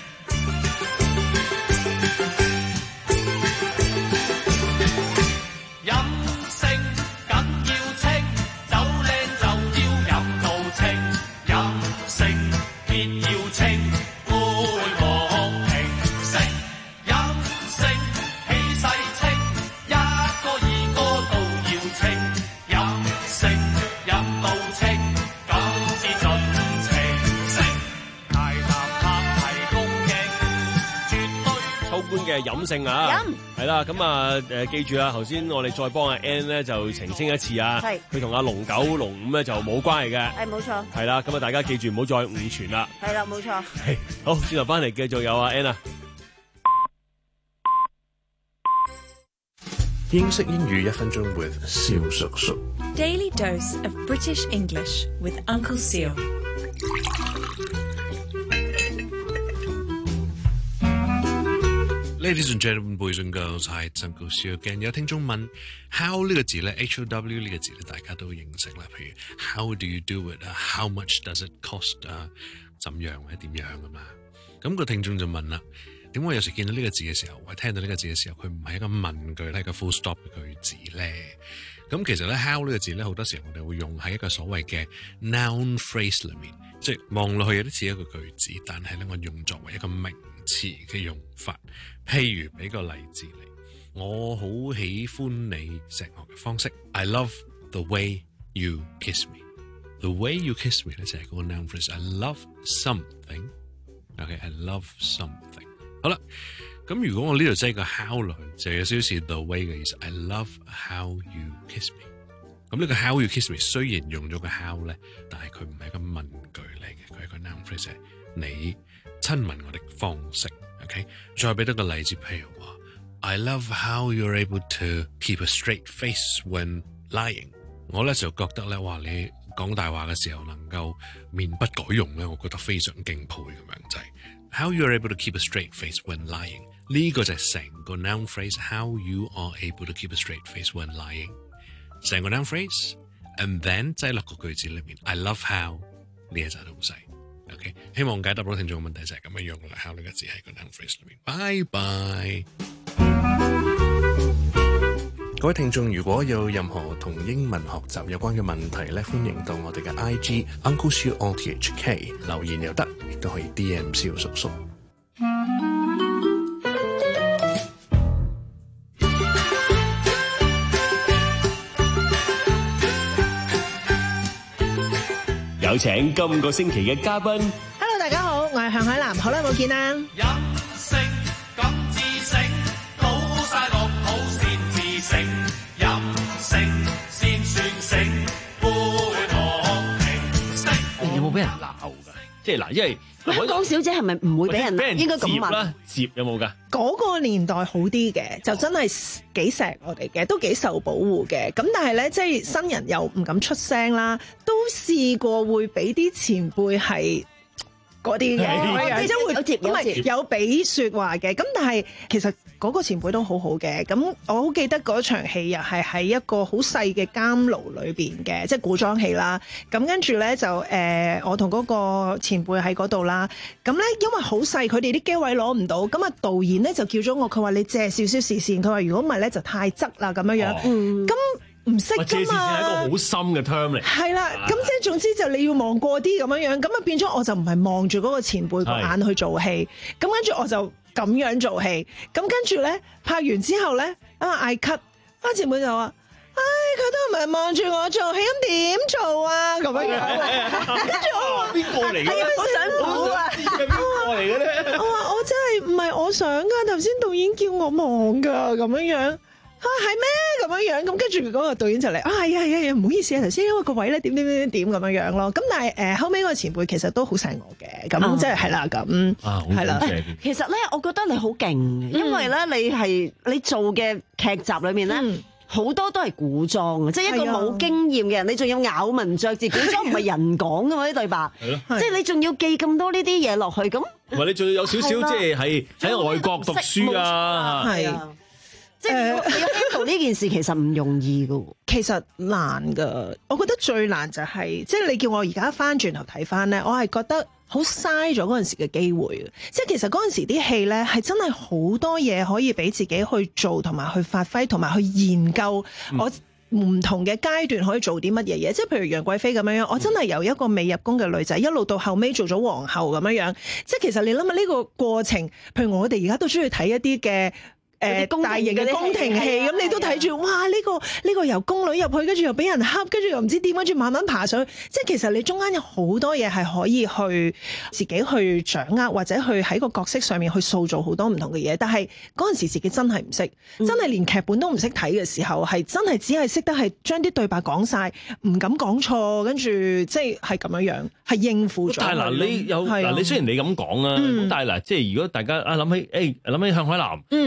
飲勝緊要清，酒靚就要飲到清，飲勝必要清，杯莫平息。飲勝氣勢清，一個二個都要清。飲飲到清，今次盡情色，大談拍提恭敬，絕對秋官嘅飲勝啊，係啦，咁啊誒記住啊，頭先我哋再幫阿 Ann 咧就澄清一次啊，佢同阿龍九龍五咧就冇關係嘅， 係冇錯， 係啦，咁啊大家記住唔好再誤傳啦， 係啦冇錯， 係好，轉頭翻嚟繼續有阿 Ann 啊。 英式英語一分鐘 with 蕭叔叔。 Daily dose of British English with Uncle Seal。 呢 Ladies and gentlemen, boys and girls, hi， 曾故事 again。有聽眾問 how 呢個字咧 ，H O W 呢個字咧，大家都認識啦。譬如 how do you do it 啊 ，how much does it cost 啊，怎樣或者點樣㗎嘛？咁個聽眾就問啦，點解有時見到呢個字嘅時候，或者聽到呢個字嘅時候，佢唔係一個問句，係一個 full stop 嘅句子咧？咁其實咧 how 呢個字咧，好多時候我哋會用喺一個所謂嘅 noun phrase 裏面，即係望落去有啲似一個句子，但係咧我用作為一個名詞嘅用法。譬如俾個例子你，我好喜歡你錫我嘅方式。I love the way you kiss me. The way you kiss me 咧就係嗰個 noun phrase。I love something. OK，I love something。好啦，咁如果我呢度擠個 how 落去，就有少少似 the way 嘅意思。I love how you kiss me。咁呢個 how you kiss me 雖然用咗個 how 咧，但係佢唔係一個問句嚟嘅，佢係個 noun phrase， 係你親吻我的方式。OK， 再俾多個例子，譬如話 I love how you're able to keep a straight face when lying。我咧就覺得咧，哇！你講大話嘅時候能夠面不改容咧，我覺得非常敬佩咁樣就係、是、how you're able to keep a straight face when lying。呢個就係成個 noun phrase how you are able to keep a straight face when lying。成個 noun phrase，and then 擠落個句子裏面 I love how 呢一紮東西。OK， 希望解答到聽眾嘅問題就係咁樣樣啦。how 呢個字喺個 noun phrase 裏面。拜拜。各位聽眾，如果有任何同英文學習有關嘅問題咧，歡迎到我哋嘅 I G Uncle Siu O T H K 留言又得，亦都可以 D M 蕭叔叔。 有請今個星期嘅嘉賓。 Hello， 大家好，我係向海南，好耐冇見啦。 飲食咁自醒，倒晒落肚先自醒，飲食先算醒，杯落平息。 你有冇俾人鬧㗎？即係嗱，因為香港小姐係咪唔會俾人鬧？應該咁問啦，接有冇㗎？ 嗰個年代好啲嘅，就真係幾錫我哋嘅，都幾受保護嘅。咁但係咧，即係新人又唔敢出聲啦，都試過會俾啲前輩係嗰啲嘅，即係會因為有俾説話嘅。咁但係其實嗰個前輩都好好嘅。咁我好記得嗰場戲又係喺一個好細嘅監牢裏邊嘅，即係古裝戲啦。咁跟住咧就誒、呃，我同嗰個前輩喺嗰度啦。咁咧因為好細，佢哋啲機位攞唔到，咁啊導演咧就叫咗我，佢話你借少少視線，佢話如果唔係咧就太側啦咁樣樣。咁、哦唔識㗎嘛， 借視線係一個好深嘅 term 嚟。 係啦，咁即係總之就你要望過啲咁樣樣，咁啊變咗我就唔係望住嗰個前輩個眼去做戲，咁跟住我就咁樣做戲，咁跟住咧拍完之後咧啊嗌 cut，啊前輩就話：唉，佢都唔係望住我做戲，咁點做啊？咁樣樣，跟住我話邊個嚟嘅？好想估啊！邊個嚟嘅咧？我話我真係唔係我想㗎，頭先導演叫我望㗎，咁樣樣。啊，係咩咁樣樣？咁跟住嗰個導演就嚟啊，係啊係啊，唔好意思啊，頭先因為個位咧點點點點點咁樣樣咯。咁但係誒、呃、後尾嗰個前輩其實都好錫我嘅，咁即係係啦咁，係啦。 其實咧，我覺得你好勁，因為咧你係你做嘅劇集裏面咧。嗯好多都係古裝啊！即係一個冇經驗嘅人，你仲要咬文嚼字，古裝唔係人講㗎嘛啲對白，即係你仲要記咁多呢啲嘢落去，咁唔係你仲要有少少即係喺喺外國讀書啊， 係啊，即係要 handle 呢件事其實唔容易㗎喎， 其實難㗎。我覺得最難就係即係你叫我而家翻轉頭睇翻咧，我係覺得。好嘥咗嗰陣時嘅機會，即係其實嗰陣時啲戲咧係真係好多嘢可以俾自己去做，同埋去發揮，同埋去研究我唔同嘅階段可以做啲乜嘢嘢。即係譬如楊貴妃咁樣樣，我真係由一個未入宮嘅女仔，一路到後尾做咗皇后咁樣樣。即係其實你諗下呢個過程，譬如我哋而家都中意睇一啲嘅。誒大型嘅宮廷戲，咁你都睇住，哇！呢個呢個由宮女入去，跟住又俾人恰，跟住又唔知點，跟住慢慢爬上去。即係其實你中間有好多嘢係可以去自己去掌握，或者去喺個角色上面去塑造好多唔同嘅嘢。但係嗰陣時自己真係唔識，真係連劇本都唔識睇嘅時候，係真係只係識得係將啲對白講晒，唔敢講錯，跟住即係係咁樣樣，係應付咗。 但係嗱，你有嗱，你雖然你咁講啊，咁但係嗱，即係如果大家啊諗起誒諗起向海南， 嗯，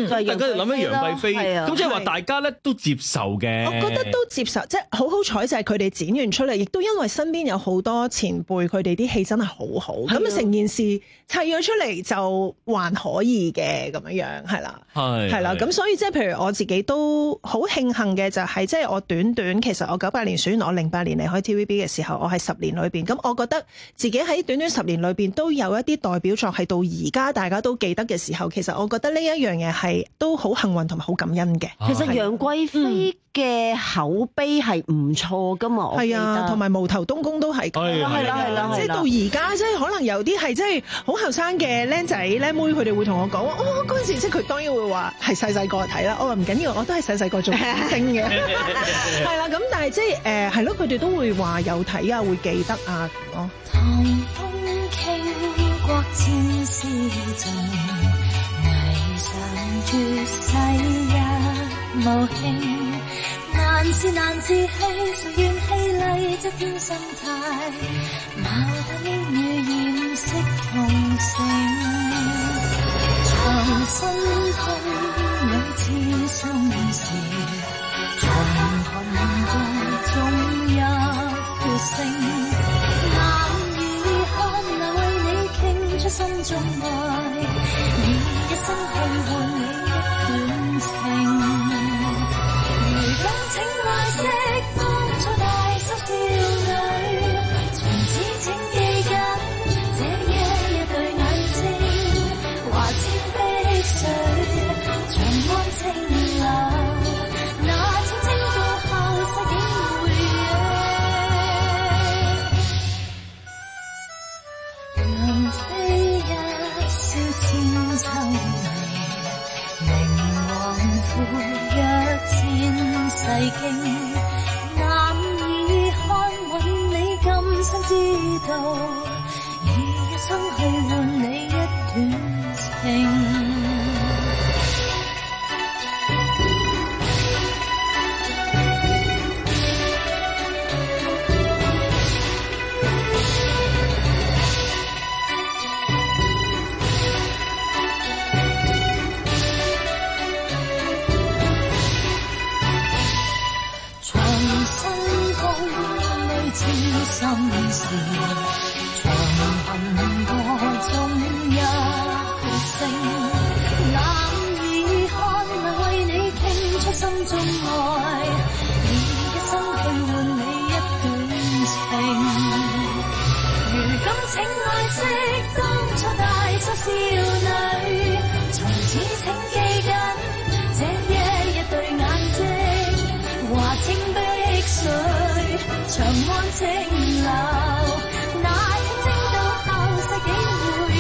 家諗起楊貴妃， 係啊咁即係話大家咧都接受嘅。 我覺得都接受，即係好好彩就係佢哋剪完出嚟，亦都因為身邊有好多前輩，佢哋啲戲真係好好，咁啊成件事砌咗出嚟就還可以嘅咁樣樣，係啦， 係係啦，咁所以即係譬如我自己都好慶幸嘅就係即係我短短其實我九八年選完，我零八年離開 T V B 嘅時候，我係十年裏邊，咁我覺得自己喺短短十年裏邊都有一啲代表作係到而家大家都記得嘅時候，其實我覺得呢一樣嘢係都好幸運同埋好感恩嘅。 其實楊貴妃嘅口碑係唔錯噶嘛，我記係啊， 得。 同埋無頭東宮都係， 係啦係啦係啦， 即係到而家，即係可能有啲係即係好後生嘅僆仔僆妹，佢哋會同我講話，哦嗰陣時即係佢當然會話係細細個睇啦，我話唔緊要，我都係細細個做明星嘅，係啦，咁但係即係誒係咯，佢哋都會話有睇啊，會記得啊咁咯。 唐風傾國千絲盡，霓裳絕世一無輕。難是難自棄，誰願氣餒則天生態，矛盾應與艷色同性。長新空裏痴心事，長貧道中一呼聲。男兒漢來為你傾出心中愛，以一生去換你一段情。如今請愛惜當初大手少女，從此請記緊這一一對眼睛，華千碧水長安清流，那清清過後世景回憶，讓這一笑千秋味，明皇富若千世經，難以看穩你今生知道，以一生去換你一段情。心事，長貧過中一呼聲，男兒漢來為你傾出心中愛，以一生去換你一段情。如今請愛惜當初大手少女，從此請記緊這一一對眼睛，華清碧水長安清流，那清清到後世景回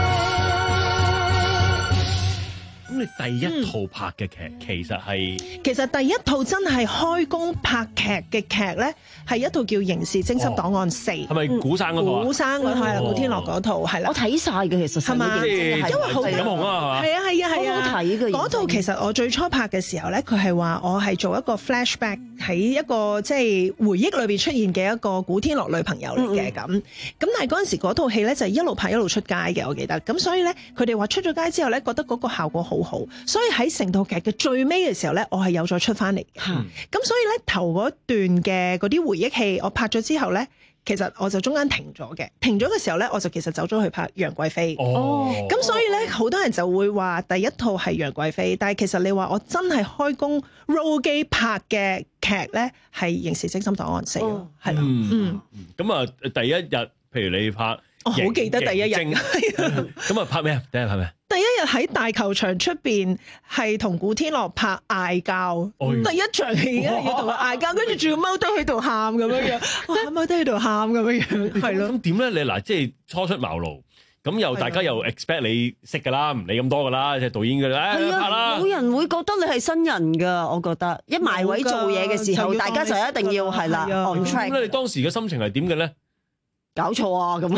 憶。 咁你第一套拍嘅劇其實係其實第一套真係開工拍劇嘅劇咧，係一套叫《刑事偵緝檔案四》， 係咪古生嗰套啊？ 古生嗰套係啦，古天樂嗰套係啦。 我睇晒嘅，其實係嘛？因為好有紅啊， 係啊係啊係啊， 好睇嘅。 嗰套其實我最初拍嘅時候咧，佢係話我係做一個 flashback 喺一個即係回憶裏邊出現嘅一個古天樂女朋友嚟嘅咁。咁但係嗰陣時嗰套戲咧就係一路拍一路出街嘅，我記得。咁所以咧佢哋話出咗街之後咧，覺得嗰個效果好好，所以喺成套劇嘅最尾嘅時候咧，我係有再出翻嚟嘅。咁、嗯、所以咧頭嗰段嘅嗰啲回憶戲，我拍咗之後咧，其實我就中間停咗嘅。停咗嘅時候咧，我就其實走咗去拍楊貴妃。哦，咁所以咧，好多人就會話第一套係楊貴妃，但係其實你話我真係開工 roll 機拍嘅劇咧，係《刑事偵緝檔案四》咯，係啦。嗯， 咁啊，第一日譬如你拍， 我好記得第一日。 咁啊，拍咩啊？第一日拍咩？ 第一日喺大球場出邊係同古天樂拍嗌交，第一場戲要同佢嗌交，跟住仲要踎低喺度喊咁樣樣，踎低喺度喊咁樣樣，係咯。 咁點咧？你嗱，即係初出茅廬，咁又大家又 expect 你識噶啦，唔理咁多噶啦，即係導演嘅啦，拍啦。 冇人會覺得你係新人噶，我覺得一埋位做嘢嘅時候，大家就一定要係啦 on track。 咁你當時嘅心情係點嘅咧？ 搞錯啊！咁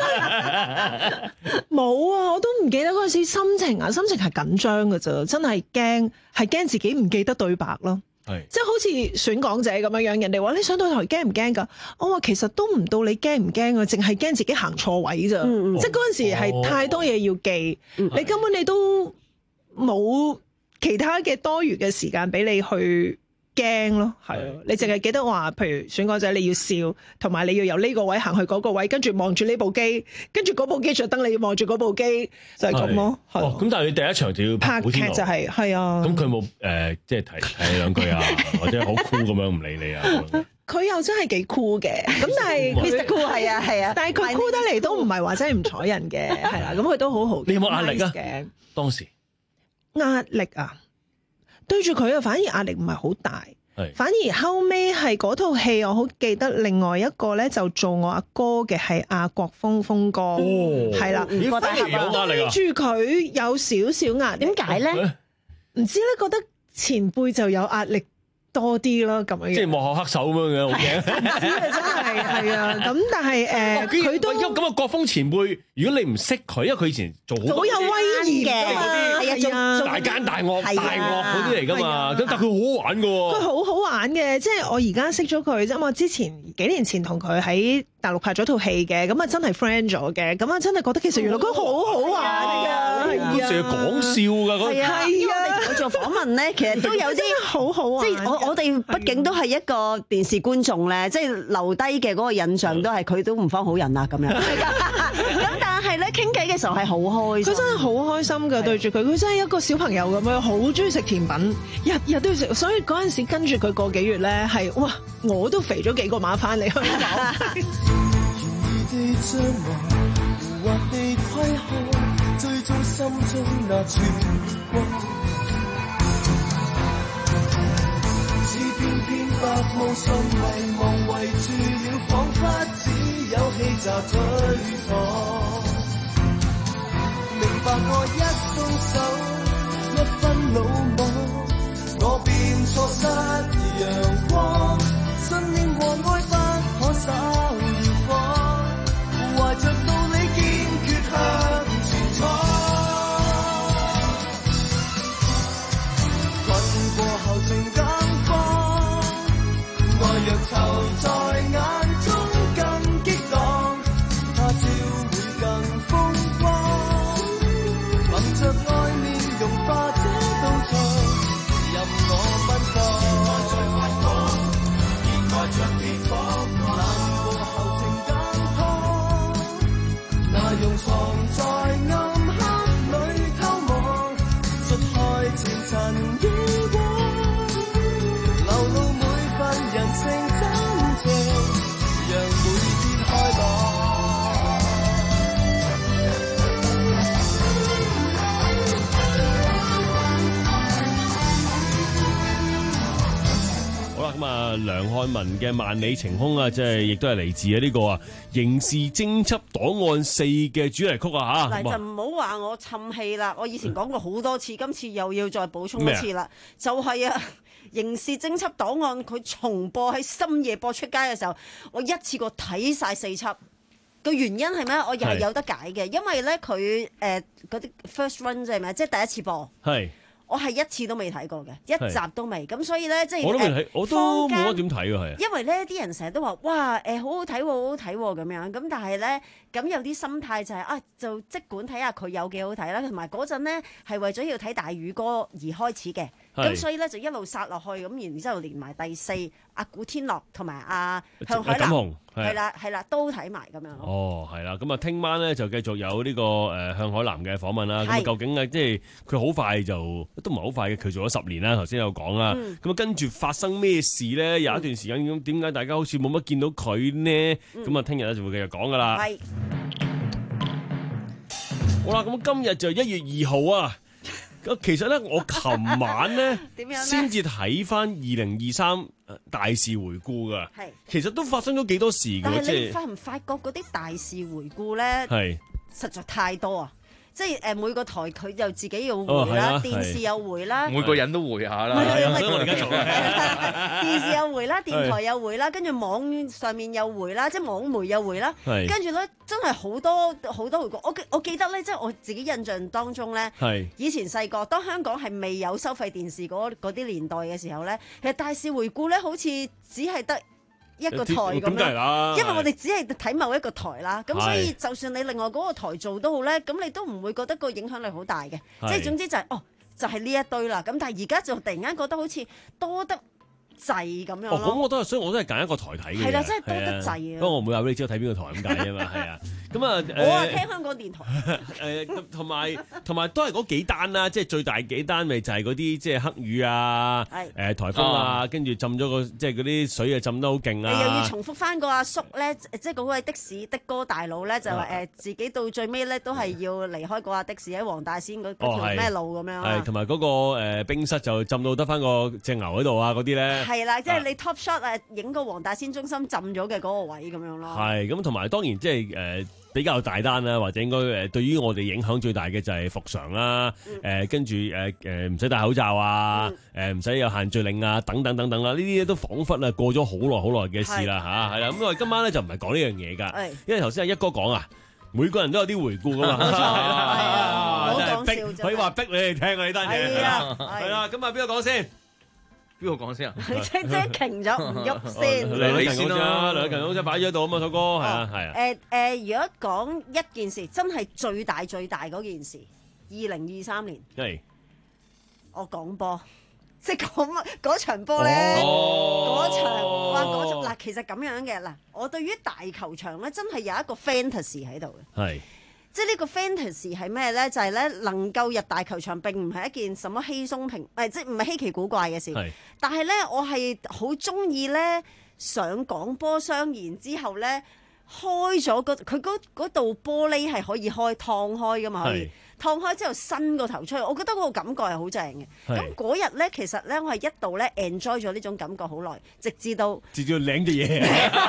冇啊！我都唔記得嗰陣時心情啊，心情係緊張㗎咋，真係驚，係驚自己唔記得對白咯。係，即係好似選港姐咁樣樣，人哋話你上到台驚唔驚㗎？我話其實都唔到你驚唔驚啊，淨係驚自己行錯位咋。嗯、即係嗰陣時係太多嘢要記，嗯、你根本你都冇其他嘅多餘嘅時間俾你去驚咯，係咯，你淨係記得話，譬如選港仔你要笑，同埋你要由呢個位行去嗰個位，跟住望住呢部機，跟住嗰部機着燈你要望住嗰部機，就係咁咯。 哦，咁但係你第一場就要拍劇就係係啊。 咁佢冇誒，即係提提你兩句啊，或者好酷咁樣唔理你啊？ 佢又真係幾酷嘅，咁但係 Mister Cool 係啊係啊， 但係佢酷得嚟都唔係話真係唔睬人嘅，係啦，咁佢都好好。 你有冇壓力啊？ 嘅當時壓力啊，對住佢啊，反而壓力唔係好大。反而後尾係嗰套戲，我好記得另外一個咧，就做我阿哥嘅係阿國峰峰哥，係啦， 反而有壓力啊！ 住佢有少少壓力， 點解咧？ 唔知咧，覺得前輩就有壓力多啲咯，咁樣。 即係幕後黑手咁樣嘅，好驚。 唔知啊，真係係啊，咁但係誒，佢都咁啊，國峰前輩，如果你唔識佢，因為佢以前做好好有威嚴嘅， 係啊， 大奸大惡、大惡嗰啲嚟噶嘛，咁但係佢好好玩噶喎。 佢好好玩嘅，即係我而家識咗佢啫嘛。之前幾年前同佢喺大陸拍咗套戲嘅，咁啊真係 friend 咗嘅，咁啊真係覺得其實原來佢好好玩㗎， 佢成日講笑㗎，嗰係啊，因為我哋同佢做訪問咧，其實都有啲好好玩。 即係我我哋畢竟都係一個電視觀眾咧，即係留低嘅嗰個印象都係佢都唔方好人啊咁樣。咁但係咧傾偈嘅時候係好開心， 佢真係好開心㗎，對住佢，佢真係一個小朋友咁樣，好中意食甜品，日日都要食。所以嗰陣時跟住佢個幾月咧，係哇，我都肥咗幾個碼翻嚟香港。 地將來胡或地窺看，追蹤心中那曙光。似片片白霧上迷茫圍住了，彷彿只有氣炸追趕。明白我一鬆手，一分魯莽，我便錯失陽光。信念和愛不可稍遙放。懷着道理堅決向前闖，困過後正更慌，愛若囚在眼中更激盪，他朝會更風光。憑着愛面融化這道牆，任我奔放。愛在發光，熱愛着烈火，難過後正用藏在暗黑裏偷望，捽開前塵以往，流露每份人情真情，讓每天開朗。 好啦，咁啊，梁漢文嘅《萬里晴空》啊，即係亦都係嚟自啊呢個啊《刑事偵緝檔案四》嘅主題曲啊嚇。 嗱就唔好話我氹氣啦，我以前講過好多次，今次又要再補充一次啦。就係啊，《刑事偵緝檔案》佢重播喺深夜播出街嘅時候，我一次過睇晒四輯。個原因係咩？我又係有得解嘅，因為咧佢誒嗰啲 first run 即係咩？即係第一次播。係。我係一次都未睇過嘅，一集都未，咁所以咧即係我都未睇，我都冇乜點睇㗎，係。 因為咧啲人成日都話哇誒、呃、好好睇喎，好好睇喎咁樣，咁但係咧咁有啲心態就係、是、啊，就即管睇下佢有幾好睇啦，同埋嗰陣咧係為咗要睇大宇哥而開始嘅，咁所以咧就一路殺落去，咁然之後連埋第四阿古天樂同埋阿向海嵐。係啦，係啦，都睇埋咁樣。 哦，係啦，咁啊，聽晚咧就繼續有呢個誒向海嵐嘅訪問啦。咁究竟啊，即係佢好快就都唔係好快嘅，佢做咗十年啦。頭先有講啦。咁啊，跟住發生咩事咧？有一段時間咁，點解大家好似冇乜見到佢呢？咁啊，聽日咧就會繼續講噶啦。係。好啦，咁今日就一月二號啊。其實咧，我琴晚咧先至睇翻二零二三大事回顧噶，其實都發生咗幾多事㗎。 但係你發唔發覺嗰啲大事回顧咧，係實在太多啊！即係誒每個台佢就自己要回啦，電視有回啦， 每個人都回下啦。 係啊，所以我而家做電視有回啦，電台有回啦，跟住網上面有回啦，即係網媒有回啦，跟住咧真係好多好多回顧。我我記得咧，即係我自己印象當中咧，以前細個當香港係未有收費電視嗰嗰啲年代嘅時候咧，其實大事回顧咧好似只係得一個台咁樣，因為我哋只係睇某一個台啦，咁所以就算你另外嗰個台做都好咧，咁你都唔會覺得個影響力好大嘅，即係總之就係哦， 就係呢一堆啦。咁但係而家就突然間覺得好似多得滯咁樣咯。 哦，咁我都係，所以我都係揀一個台睇嘅。 係啦，真係多得滯啊！ 不過我唔會話俾你知道睇邊個台咁解啊嘛，係啊。咁啊， 我啊聽香港電台。 誒，同埋同埋都係嗰幾單啦，即係最大幾單咪就係嗰啲即係黑雨啊，誒颱風啊，跟住浸咗個即係嗰啲水啊浸得好勁啊！ 你又要重複翻個阿叔咧，即係嗰位的士的哥大佬咧，就話誒自己到最尾咧都係要離開嗰架的士喺黃大仙嗰嗰條咩路咁樣。 係同埋嗰個誒冰室就浸到得翻個隻牛喺度啊！嗰啲咧係啦，即係你 top shot 誒影個黃大仙中心浸咗嘅嗰個位咁樣咯。 係咁，同埋當然即係誒。比較大單啦，或者應該誒對於我哋影響最大嘅就係復常啦，誒跟住誒誒唔使戴口罩啊，誒唔使有限聚令啊，等等等等啦，呢啲都彷彿啊過咗好耐好耐嘅事啦嚇，係啦，咁我哋今晚咧就唔係講呢樣嘢㗎，因為頭先阿一哥講啊，每個人都有啲回顧㗎嘛，係啊，真係逼可以話逼你哋聽啊呢單嘢，係啦，咁啊邊個講先？ 邊個講先啊？ 即即停咗唔喐先。 梁禮勤講啫，梁禮勤講啫擺咗喺度啊嘛首歌，係啊係啊。 誒誒，如果講一件事，真係最大最大嗰件事，二零二三年， 係我講波，即係講嗰場波咧，嗰場哇嗰場嗱，其實咁樣嘅嗱，我對於大球場咧，真係有一個 fantasy 喺度嘅。係。即係呢個 fantasy 係咩咧？就係、是、咧能夠入大球場並唔係一件什麼稀鬆平，誒即係唔係稀奇古怪嘅事。但係咧，我係好中意咧上廣播商，然之後咧開咗個佢嗰嗰道玻璃係可以開燙開噶嘛，可以燙開之後伸個頭出去，我覺得嗰個感覺係好正嘅。咁嗰日咧，其實咧我係一度咧 enjoy 咗呢種感覺好耐，直至到直至到領嘅嘢。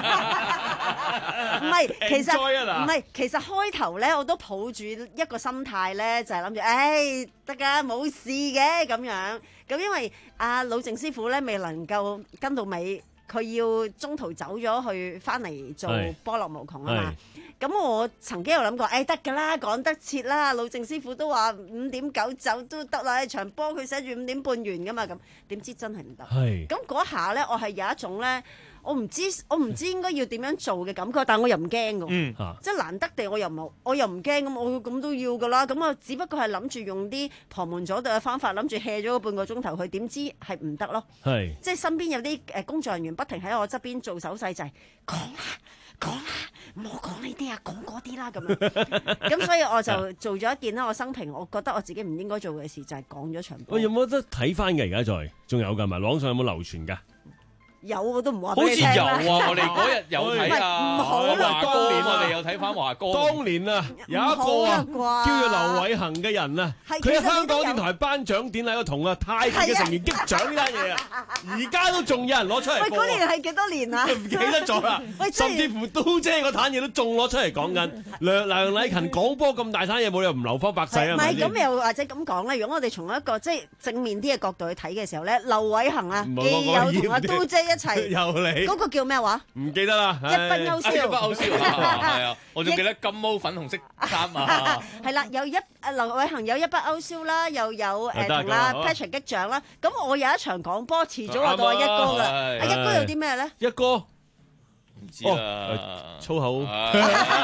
唔係，其實唔係，其實開頭咧我都抱住一個心態咧，就係諗住，誒得㗎，冇事嘅咁樣。咁因為阿老鄭師傅咧未能夠跟到尾，佢要中途走咗去翻嚟做波樂無窮啊嘛。咁我曾經有諗過，誒得㗎啦，趕得切啦。老鄭師傅都話五點九走都得啦，場波佢寫住五點半完㗎嘛。咁點知真係唔得。咁嗰下咧，我係有一種咧。我唔知我唔知應該要點樣做嘅感覺，但係我又唔驚㗎，嗯、即係難得地我又冇，我又唔驚咁，我咁都要㗎啦。咁我只不過係諗住用啲旁門左道嘅方法，諗住 hea 咗半個鐘頭去，點知係唔得咯。係即係身邊有啲誒工作人員不停喺我側邊做手勢，就係講啦講啦，唔好講呢啲啊，講嗰啲啦咁樣。咁所以我就做咗一件啦，我生平我覺得我自己唔應該做嘅事，就係講咗場波。 喂，有冇得睇翻嘅？而家再仲有㗎嘛？網上有冇流傳㗎？ 有我都唔話俾好你聽似有啊！我哋嗰日有睇啊， 唔好啦， 華哥年我哋有睇翻華哥。 當年啊，有一個啊叫做劉偉恒嘅人啊，佢喺香港電台頒獎典禮度同啊太極嘅成員擊掌呢單嘢啊，而家都仲有人攞出嚟。 喂，嗰年係幾多年啊？ 唔記得咗啦。甚至乎都姐個攤嘢都仲攞出嚟講緊。梁梁禮勤講波咁大攤嘢，冇理由唔流芳百世啊！ 唔係咁又或者咁講咧？如果我哋從一個即係正面啲嘅角度去睇嘅時候咧，劉偉恒啊，既有同阿都姐一齊。 又嚟。 嗰個叫咩話？ 唔記得啦。 一筆勾銷， 一筆勾銷係啊！我仲記得金毛粉紅色衫啊。 係啦，有一阿劉偉恒有一筆勾銷啦，又有誒同阿 Patrick 擊掌啦。咁我有一場講波，遲早話到阿一哥㗎。阿一哥有啲咩咧？ 一哥唔知啦， 粗口。 哎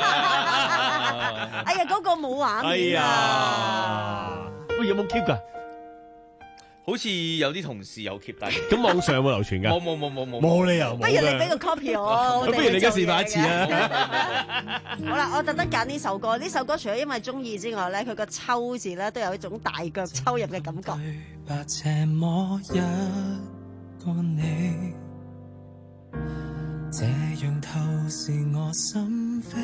呀，嗰個冇玩。 哎呀，喂，有冇 keep 㗎？ 好似有啲同事有 keep 低， 咁網上有冇流傳㗎？ 冇冇冇冇冇， 冇理由。 不如你俾個 copy 我， 不如你而家示範一次啊！ 好啦，我特登揀呢首歌，呢首歌除咗因為中意之外咧，佢個抽字咧都有一種大腳抽入嘅感覺。 白這麼一個你，這樣透視我心扉，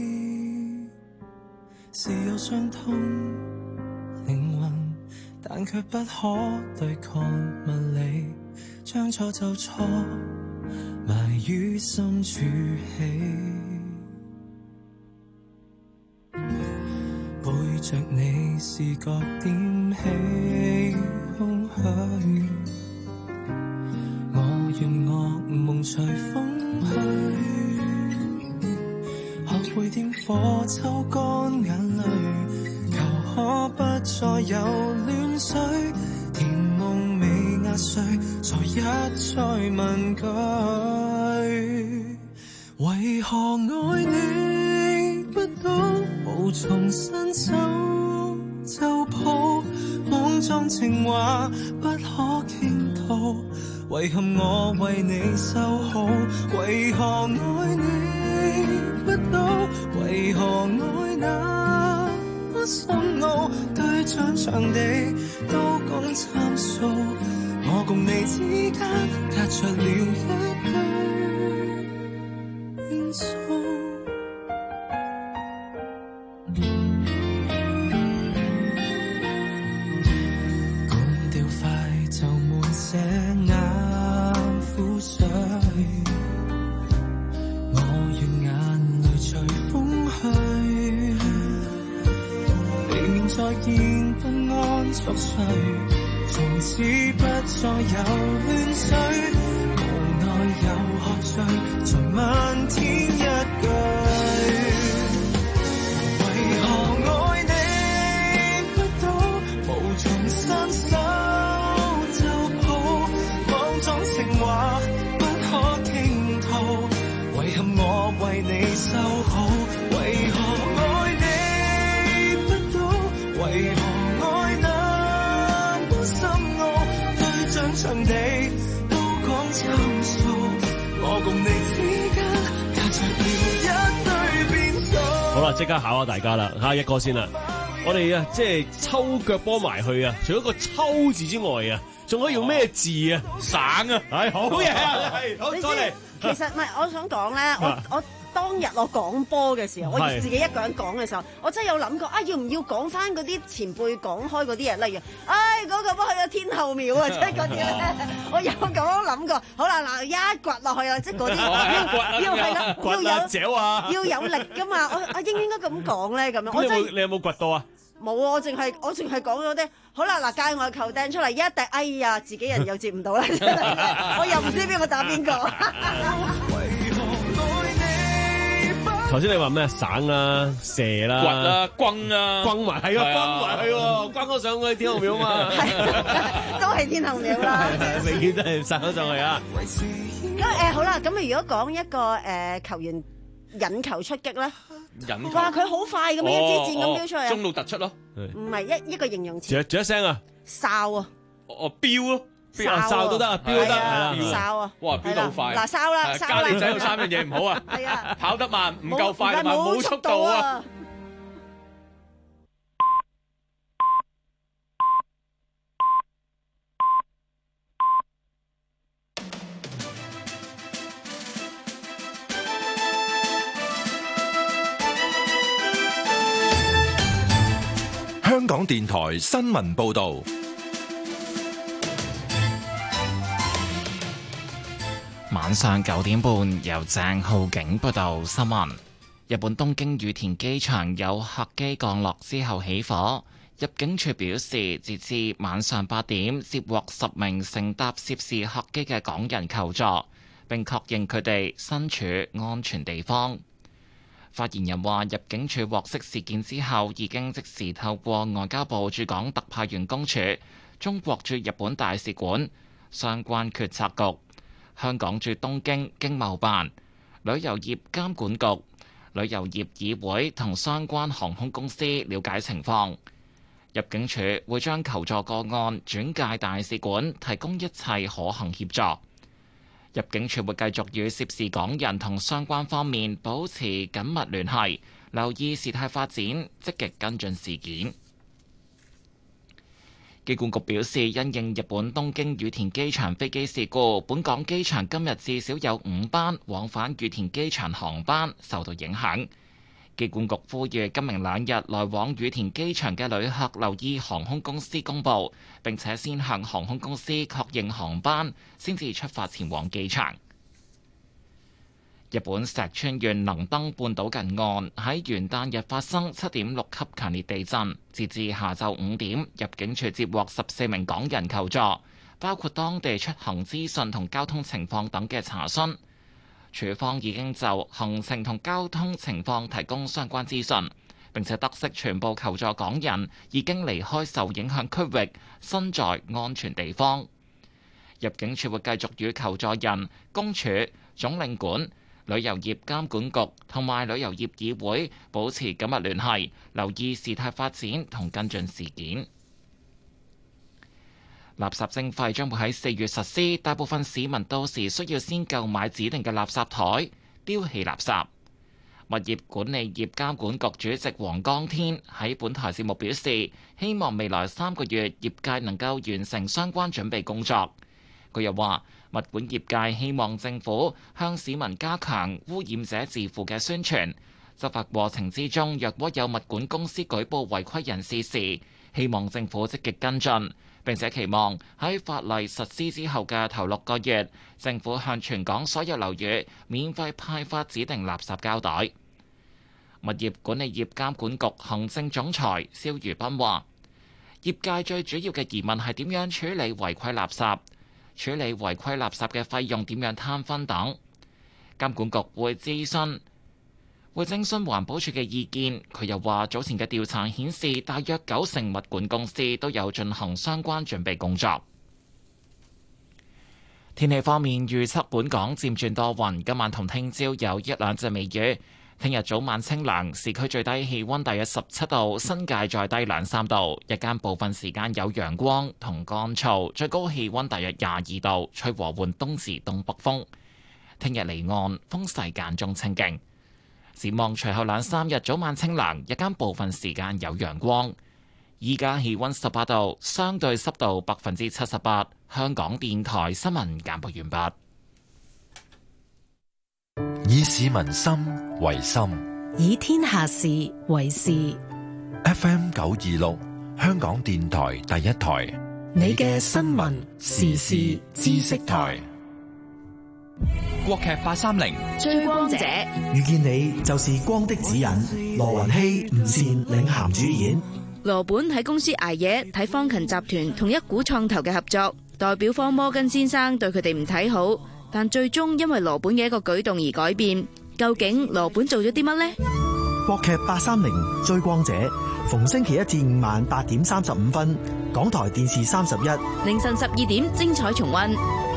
是有傷痛靈魂。但卻不可對抗物理，將錯就錯，埋於深處起。背着你視覺點起空虛，我願惡夢隨風去，學會點火抽乾眼淚。可不再有亂水，甜夢未壓碎，才一再問句，為何愛你不懂，無從伸手就抱，望裝情話不可傾吐，遺憾我為你修好，為何愛你不到，為何愛那麼深奧，對象場地都講參數，我共你之間隔着了一對變數。這眼苦水，我願眼淚隨風去，避免再見不安作祟，從此不再有亂水，無奈又喝醉，才問天一句，為何愛你不到，無從伸手。情話不可傾吐，遺憾我為你修好，為何愛你不到，為何愛那麼深奧，對象場地都講參數，我共你之間隔着了一對變數。 好啦，即刻考下大家啦，下一個先啦。我哋啊，即係抽腳波埋去啊，除咗個抽字之外啊。仲可以用咩字啊？省啊！係好嘢啊！係好多謝。 其實唔係，我想講咧，我我當日我講波嘅時候，我自己一個人講嘅時候，我真係有諗過啊，要唔要講翻嗰啲前輩講開嗰啲嘢，例如，唉，嗰個波去咗天后廟啊，即係嗰啲咧，我有咁樣諗過。好啦，嗱，一掘落去啊，即係嗰啲要要係啦，要有要有力噶嘛。我我應唔應該咁講咧？咁樣我真係你有冇掘到啊？ 冇啊！我淨係我淨係講咗啲好啦，嗱，界外球掟出嚟一掟，哎呀，自己人又接唔到啦，我又唔知邊個打邊個。 頭先你話咩？省啦、射啦、 掘啦、轟啦、 轟埋係啊，轟埋係喎，轟咗上去天后廟嘛， 都係天后廟啦。 永遠都係殺咗上去啊！ 咁誒好啦，咁如果講一個誒球員引球出擊咧？哇！佢好快咁樣一支箭咁飆出嚟， 中路突出咯， 唔係一一個形容詞。 仲仲一聲啊！ 哨啊！ 哦，飆咯， 哨都得啊，飆都得，係啦， 哨啊！ 哇，飆得好快！ 嗱，哨啦，哨啦！ 家你仔有三樣嘢唔好啊， 係啊， 跑得慢，唔夠快同埋冇速度啊！ 香港電台新聞報道， 晚上九點半由鄭浩景報道新聞。日本東京羽田機場有客機降落之後起火，入境處表示，截至晚上八點，接獲十名乘搭涉事客機嘅港人求助，並確認佢哋身處安全地方。發言人話，入境處獲悉事件之後，已經即時透過外交部駐港特派員公署、中國駐日本大使館、相關決策局、香港駐東京經貿辦、旅遊業監管局、旅遊業議會同相關航空公司了解情況。入境處會將求助個案轉介大使館，提供一切可行協助。入境處會繼續與涉事港人同相關方面保持緊密聯繫，留意事態發展，積極跟進事件。機管局表示，因應日本東京羽田機場飛機事故，本港機場今日至少有五班往返羽田機場航班受到影響。機管局呼籲今明兩日來往羽田機場嘅旅客留意航空公司公佈，並且先向航空公司確認航班，先至出發前往機場。日本石川縣能登半島近岸喺元旦日發生七點六級強烈地震，截至下晝五點，入境處接獲十四名港人求助，包括當地出行資訊同交通情況等嘅查詢。處方已經就行程同交通情況提供相關資訊，並且得悉全部求助港人已經離開受影響區域，身在安全地方。入境處會繼續與求助人、公署、總領館、旅遊業監管局同埋旅遊業議會保持緊密聯繫，留意事態發展同跟進事件。 垃圾徵費將會喺四月實施，大部分市民到時需要先購買指定嘅垃圾台，丟棄垃圾。物業管理業監管局主席黃江天喺本台節目表示，希望未來三個月業界能夠完成相關準備工作。佢又話，物管業界希望政府向市民加強污染者自負嘅宣傳。執法過程之中，若果有物管公司舉報違規人士時，希望政府積極跟進。並且期望喺法例實施之後嘅頭六個月，政府向全港所有樓宇免費派發指定垃圾膠袋。物業管理業監管局行政總裁蕭如斌話，業界最主要嘅疑問係點樣處理違規垃圾，處理違規垃圾嘅費用點樣攤分等。監管局會諮詢會徵詢環保署嘅意見。佢又話，早前嘅調查顯示，大約九成物管公司都有進行相關準備工作。天氣方面預測，本港漸轉多雲，今晚同聽朝有一兩陣微雨。聽日早晚清涼，市區最低氣溫大約十七度，新界再低兩三度。日間部分時間有陽光同乾燥，最高氣溫大約廿二度，吹和緩東至東北風。聽日離岸風勢間中清勁。展望隨後兩三日早晚清涼，日間部分時間有陽光。依家氣溫十八度，相對濕度百分之七十八。香港電台新聞簡報完畢。 以市民心為心， 以天下事為事。 F M 九二六，香港電台第一台， 你嘅新聞時事知識台。 國劇八三零追光者， 遇見你就是光的指引。羅雲熙、吳倩領銜主演。 羅本喺公司捱夜睇方勤集團同一股創投嘅合作，代表方摩根先生對佢哋唔睇好，但最終因為羅本嘅一個舉動而改變。究竟羅本做咗啲乜呢？ 國劇八三零追光者，逢星期一至五晚八點三十五分，港台電視三十一， 凌晨十二點精彩重溫。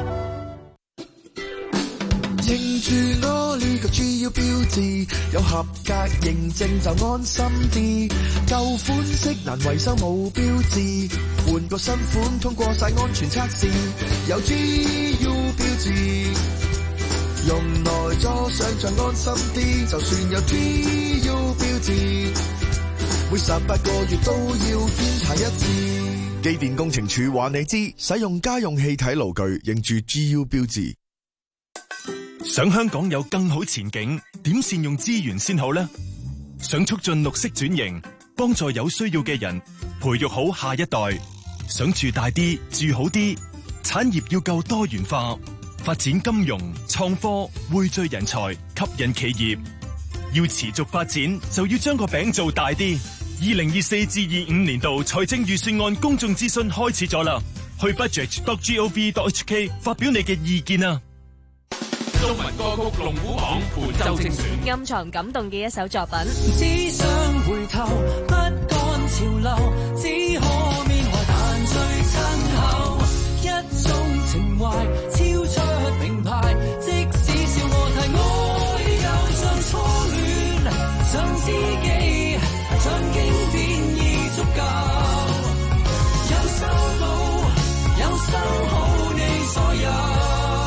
認住我呢個 G U 標誌，有合格認證就安心啲。舊款式難維修冇標誌，換個新款通過晒安全測試，有 G U 標誌，用耐咗想像安心啲。就算有 G U 標誌，每十八個月都要檢查一次。機電工程署話你知，使用家用氣體爐具認住 G U 標誌。 想香港有更好前景，點善用資源先好呢？想促進綠色轉型，幫助有需要嘅人，培育好下一代。想住大啲，住好啲，產業要夠多元化，發展金融、創科，匯聚人才，吸引企業。要持續發展，就要將個餅做大啲。二零二四至二五年度財政預算案公眾諮詢開始咗啦，去 budget dot gov dot h k 發表你嘅意見啊！ 中文歌曲龍虎榜本周精選， 暗藏感動嘅一首作品。 只想回頭，不趕潮流，只可緬懷但最親厚。一種情懷超出名牌，即使笑我太愛，又像初戀，像知己，像經典已足夠。有收到，有收好你所有。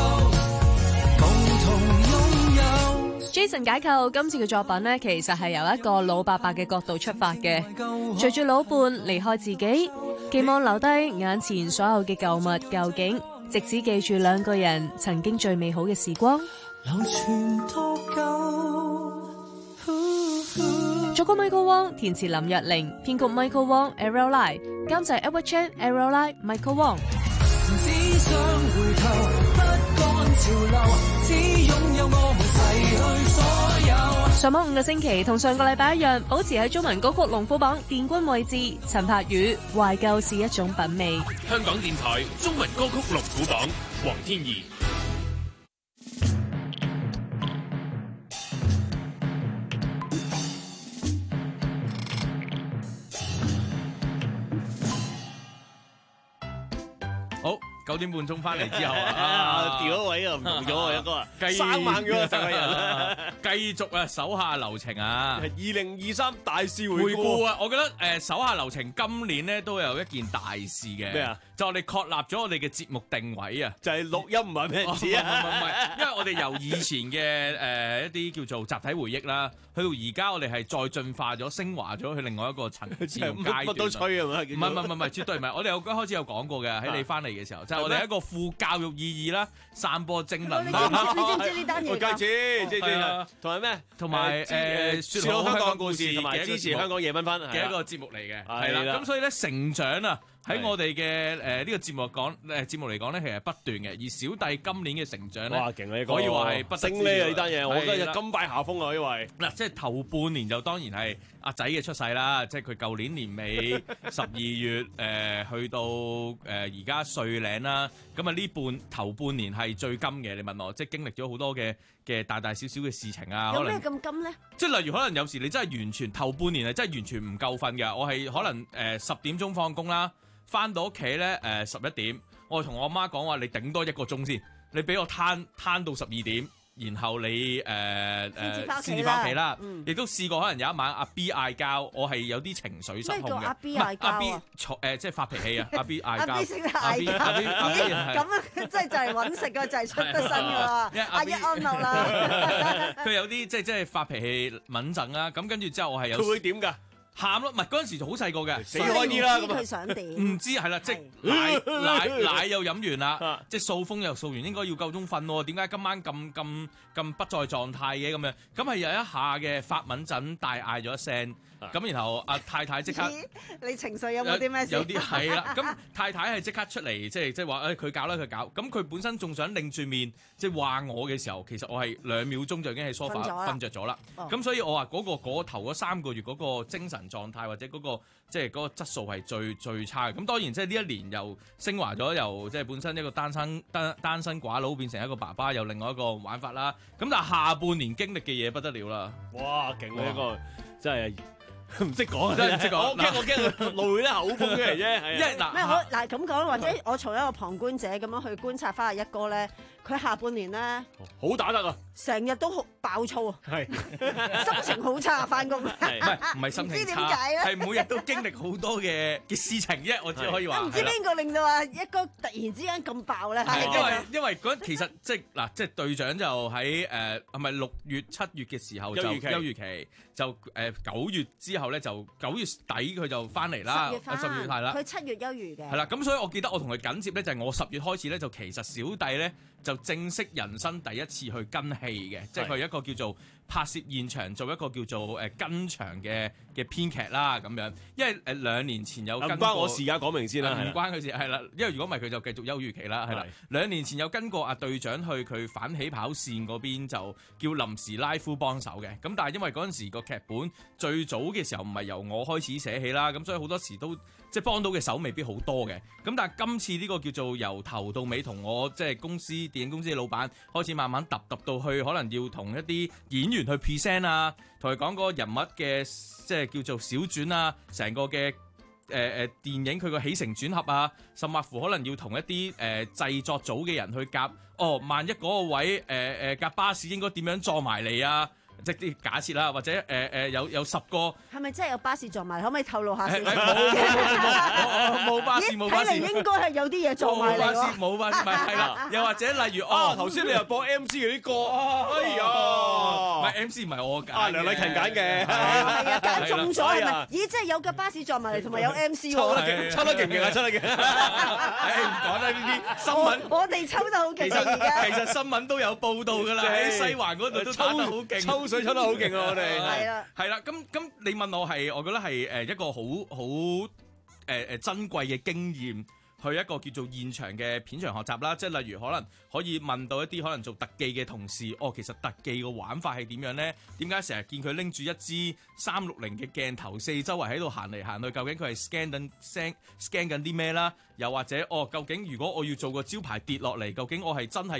Jason 解構今次嘅作品呢，其實係由一個老伯伯嘅角度出發嘅，隨住老伴離開自己，期望留低眼前所有嘅舊物舊景，直至記住兩個人曾經最美好嘅時光。 流傳多久？ 作曲 Michael Wong， 填詞林若寧，編曲 Michael Wong、Ariel Lai， 監製 Edward Chan、Ariel Lai、Michael Wong。 只想回頭，不趕潮流，只擁有我們逝去所有。 上網五個星期，同上個禮拜一樣，保持喺中文歌曲龍虎榜殿軍位置。陳柏宇，懷舊是一種品味。 香港電台中文歌曲龍虎榜，黃天怡。 好，九點半鐘翻嚟之後啊， 調咗位啊，唔同咗啊，一個啊， 繼生猛咗啊，成個人。 繼續啊，手下留情啊！ 二零二三大事回回顧顧啊，我覺得誒、呃、手下留情今年咧都有一件大事嘅。 咩啊？ 就我哋確立咗我哋嘅節目定位啊， 就係錄音唔係咩事啊？ 唔係唔係，因為我哋由以前嘅誒、呃、一啲叫做集體回憶啦，去到而家我哋係再進化咗、升華咗去另外一個層次同階段。 乜都吹係嘛？ 唔係唔係唔係，絕對唔係。我哋有一開始有講過嘅，喺你翻嚟嘅時候，就係、我哋一個富教育意義啦，散播正能量。 你知唔知呢單嘢？ 我梗係知，知知啊， 同埋咩？ 同埋誒説好香港故事，同埋支持香港夜繽紛嘅一個節目嚟嘅，係係啦。 咁所以咧成長啊！喺我哋嘅誒呢個節目講誒節目嚟講咧，其實不斷嘅。而小弟今年嘅成長咧， 哇勁啊！呢個可以話係不得升呢呢單嘢，我覺得係甘拜下風啊！因為嗱，即係頭半年就當然係阿仔嘅出世啦，即係佢舊年年尾十二月誒、呃、去到誒而家歲零啦。咁啊呢半頭半年係最金嘅，你問我，即係經歷咗好多嘅嘅大大小小嘅事情啊。 有咩咁金咧？ 即係例如可能有時你真係完全頭半年係真係完全唔夠瞓嘅，我係可能誒十點鐘放工啦。翻到屋企咧，誒十一點，我同我阿媽講話，你頂多一個鐘先，你俾我攤攤到十二點，然後你誒誒先至翻屋企啦。亦都試過可能有一晚阿 B 嗌交，我係有啲情緒失控嘅。 阿 B 嗌交啊？ 阿 B 誒即係發脾氣啊！阿 B 嗌交。 阿 B 識得嗌交。阿 B 阿 B 咁啊，即係就係揾食嘅，就係出得身㗎啦。阿一安樂啦。 佢有啲即係即係發脾氣敏陣啦，咁跟住之後我係有。 佢會點㗎？ 喊咯，唔係嗰陣時就好細個嘅， 死開啲啦。 唔知佢想點？ 唔知係啦，即係奶奶奶又飲完啦，即係掃風又掃完，應該要夠鐘瞓喎。點解今晚咁咁咁不在狀態嘅咁樣？咁係有一下嘅發敏陣，大嗌咗一聲，咁然後阿太太即刻， 你情緒有冇啲咩事？ 有啲係啦，咁太太係即刻出嚟，即係即係話誒佢搞啦佢搞，咁佢本身仲想擰住面即係話我嘅時候，其實我係兩秒鐘就已經喺梳化瞓着咗啦。咁所以我話嗰個嗰頭嗰三個月嗰個精神狀態或者嗰個即係嗰個質素係最最差嘅。咁當然即係呢一年又升華咗，由即係本身一個單身單單身寡佬變成一個爸爸，又另外一個玩法啦。咁但係下半年經歷嘅嘢不得了啦！ 哇，勁啊！呢個真係唔識講啊！ 真係唔識講。 我驚我驚佢露啲口風出嚟啫。 因為嗱咩？我嗱咁講，或者我從一個旁觀者咁樣去觀察翻阿一哥咧，佢下半年咧好打得啊！ 成日都好爆粗啊！ 係心情好差，翻工。唔係唔係心情差？ 唔知點解咧？ 係每日都經歷好多嘅嘅事情啫，我只可以話。 唔知邊個令到話一哥突然之間咁爆咧？ 係因為因為嗰其實即係嗱，即係隊長就喺誒係咪六月七月嘅時候就休漁期，就誒九月之後咧就九月底佢就翻嚟啦，十月係啦。 佢七月休漁嘅。 係啦，咁所以我記得我同佢緊接咧，就係我十月開始咧，就其實小弟咧就正式人生第一次去跟戲嘅，即係佢一個叫做拍攝現場做一個叫做誒跟場嘅嘅編劇啦咁樣。因為誒兩年前有跟過， 唔關我事㗎，講明先啦， 唔關佢事係啦。因為如果唔係佢就繼續休漁期啦，係啦。兩年前有跟過阿隊長去佢反起跑線嗰邊，就叫臨時拉夫幫手嘅。咁但係因為嗰陣時個劇本最早嘅時候唔係由我開始寫起啦，咁所以好多時都即係幫到嘅手未必好多嘅。咁但係今次呢個叫做由頭到尾同我即係公司電影公司嘅老闆開始慢慢揼揼到去，可能要同一啲演員去 present 啊，同佢講個人物嘅即係叫做小傳啊，成個嘅誒誒電影佢個起承轉合啊，甚或乎可能要同一啲誒、呃、製作組嘅人去夾。哦，萬一嗰個位誒誒架巴士應該點樣撞埋嚟啊？即係假設啦，或者誒誒、呃呃、有有十個係咪真係有巴士撞埋？可唔可以透露下先？ 冇冇冇巴士冇巴士， 睇嚟應該係有啲嘢撞埋嚟喎。 冇巴士，冇巴士，咪係啦。又或者例如哦，頭先你又播 M C 嗰啲歌，哎呀， 唔係 M C 唔係我揀， 啊梁麗勤揀嘅， 係啊，揀中咗係咪？咦，即係有架巴士撞埋嚟，同埋有 M C 喎。 抽得勁，抽得勁唔勁啊？抽得勁。 誒唔講啦，呢啲新聞。 我哋抽得好勁啊！而家其實新聞都有報道㗎啦，喺西環嗰度都打得好勁。 水抽得好勁啊！我哋係啦， 係啦，咁咁你問我係，我覺得係誒一個好好誒誒珍貴嘅經驗，去一個叫做現場嘅片場學習啦。即係例如可能可以問到一啲可能做特技嘅同事，哦，其實特技嘅玩法係點樣呢？點解成日見佢拎住一支三六零嘅鏡頭，四周圍喺度行嚟行去，究竟佢係 scan 緊 scan scan 緊啲咩啦？又或者哦，究竟如果我要做個招牌跌落嚟，究竟我係真係要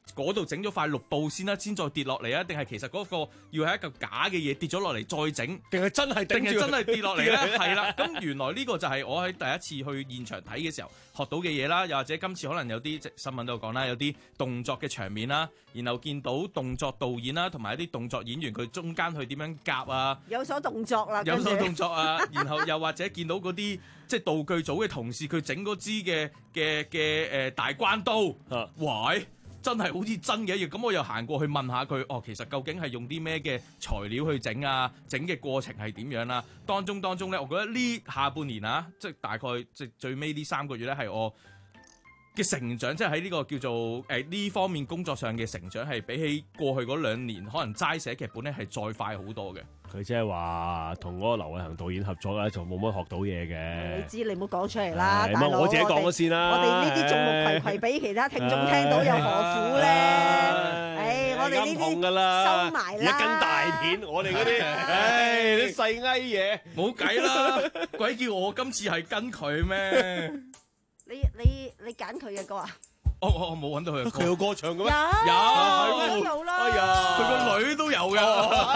嗰度整咗塊綠布先啦，先再跌落嚟啊？定係其實嗰個要係一嚿假嘅嘢跌咗落嚟再整， 定係真係定係真係跌落嚟咧？ 係係啦，咁原來呢個就係我喺第一次去現場睇嘅時候學到嘅嘢啦，又或者今次可能有啲新聞都有講啦，有啲動作嘅場面啦，然後見到動作導演啦，同埋一啲動作演員佢中間去點樣夾啊， 有所動作啦， 有所動作啊，然後又或者見到嗰啲即係道具組嘅同事佢整嗰支嘅嘅嘅誒大關刀，啊，喂！真係好似真嘅一樣，咁我又行過去問下佢，哦，其實究竟係用啲咩嘅材料去整啊？整嘅過程係點樣啦？當中當中咧，我覺得呢下半年啊，即係大概即係最尾呢三個月咧，係我嘅成長，即係喺呢個叫做誒呢、呃、方面工作上嘅成長，係比起過去嗰兩年可能齋寫劇本咧，係再快好多嘅。 佢即係話同嗰個劉偉恒導演合作咧，就冇乜學到嘢嘅。 你知你唔好講出嚟啦，大佬。 我自己講咗先啦。 我哋呢啲眾目睽睽俾其他聽眾聽到又何苦咧？唉，我哋呢啲收埋啦。一斤大片，我哋嗰啲，唉，啲細翳嘢， 冇計啦！鬼叫我今次係跟佢咩？ 你你你揀佢嘅歌啊？ 我我我冇揾到佢， 佢有歌唱嘅咩？ 有有有啦， 哎呀， 佢個女都有嘅。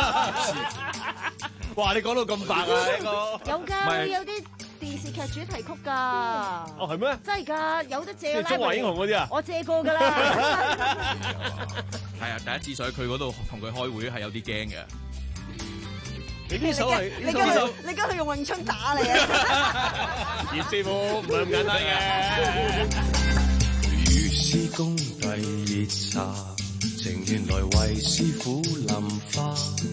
哇！你講到咁白啊，呢個有㗎，會有啲電視劇主題曲㗎。 哦，係咩？ 真係㗎，有得借。 中華英雄嗰啲啊？ 我借過㗎啦。 係啊，第一次上去佢嗰度同佢開會係有啲驚嘅。 你呢首係你呢首，你今日用詠春打你啊！ 葉師傅唔係咁簡單嘅。 如施工第熱茶，情願來為師傅淋花。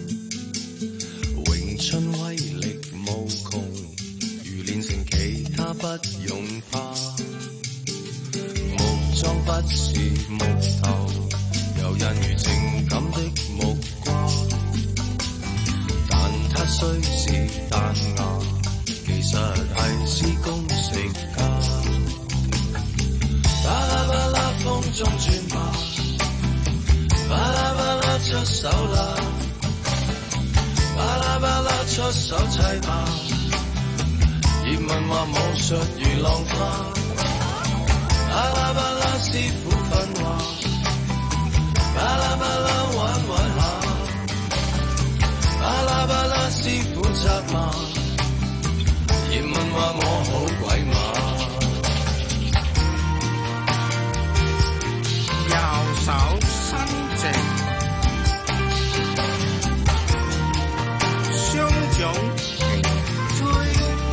詠春威力無窮，如練成其他不用怕。木樁不是木頭，又印如情感的木瓜。但它雖是彈牙，其實係施工食家。巴拉巴拉風中轉吧，巴拉巴拉出手啦，巴拉巴拉出手砌吧。葉問話武術如浪花，巴拉巴拉師傅訓話，巴拉巴拉玩玩下。巴拉巴拉師傅責罵，葉問話我好鬼馬。右手伸直，雙掌平推，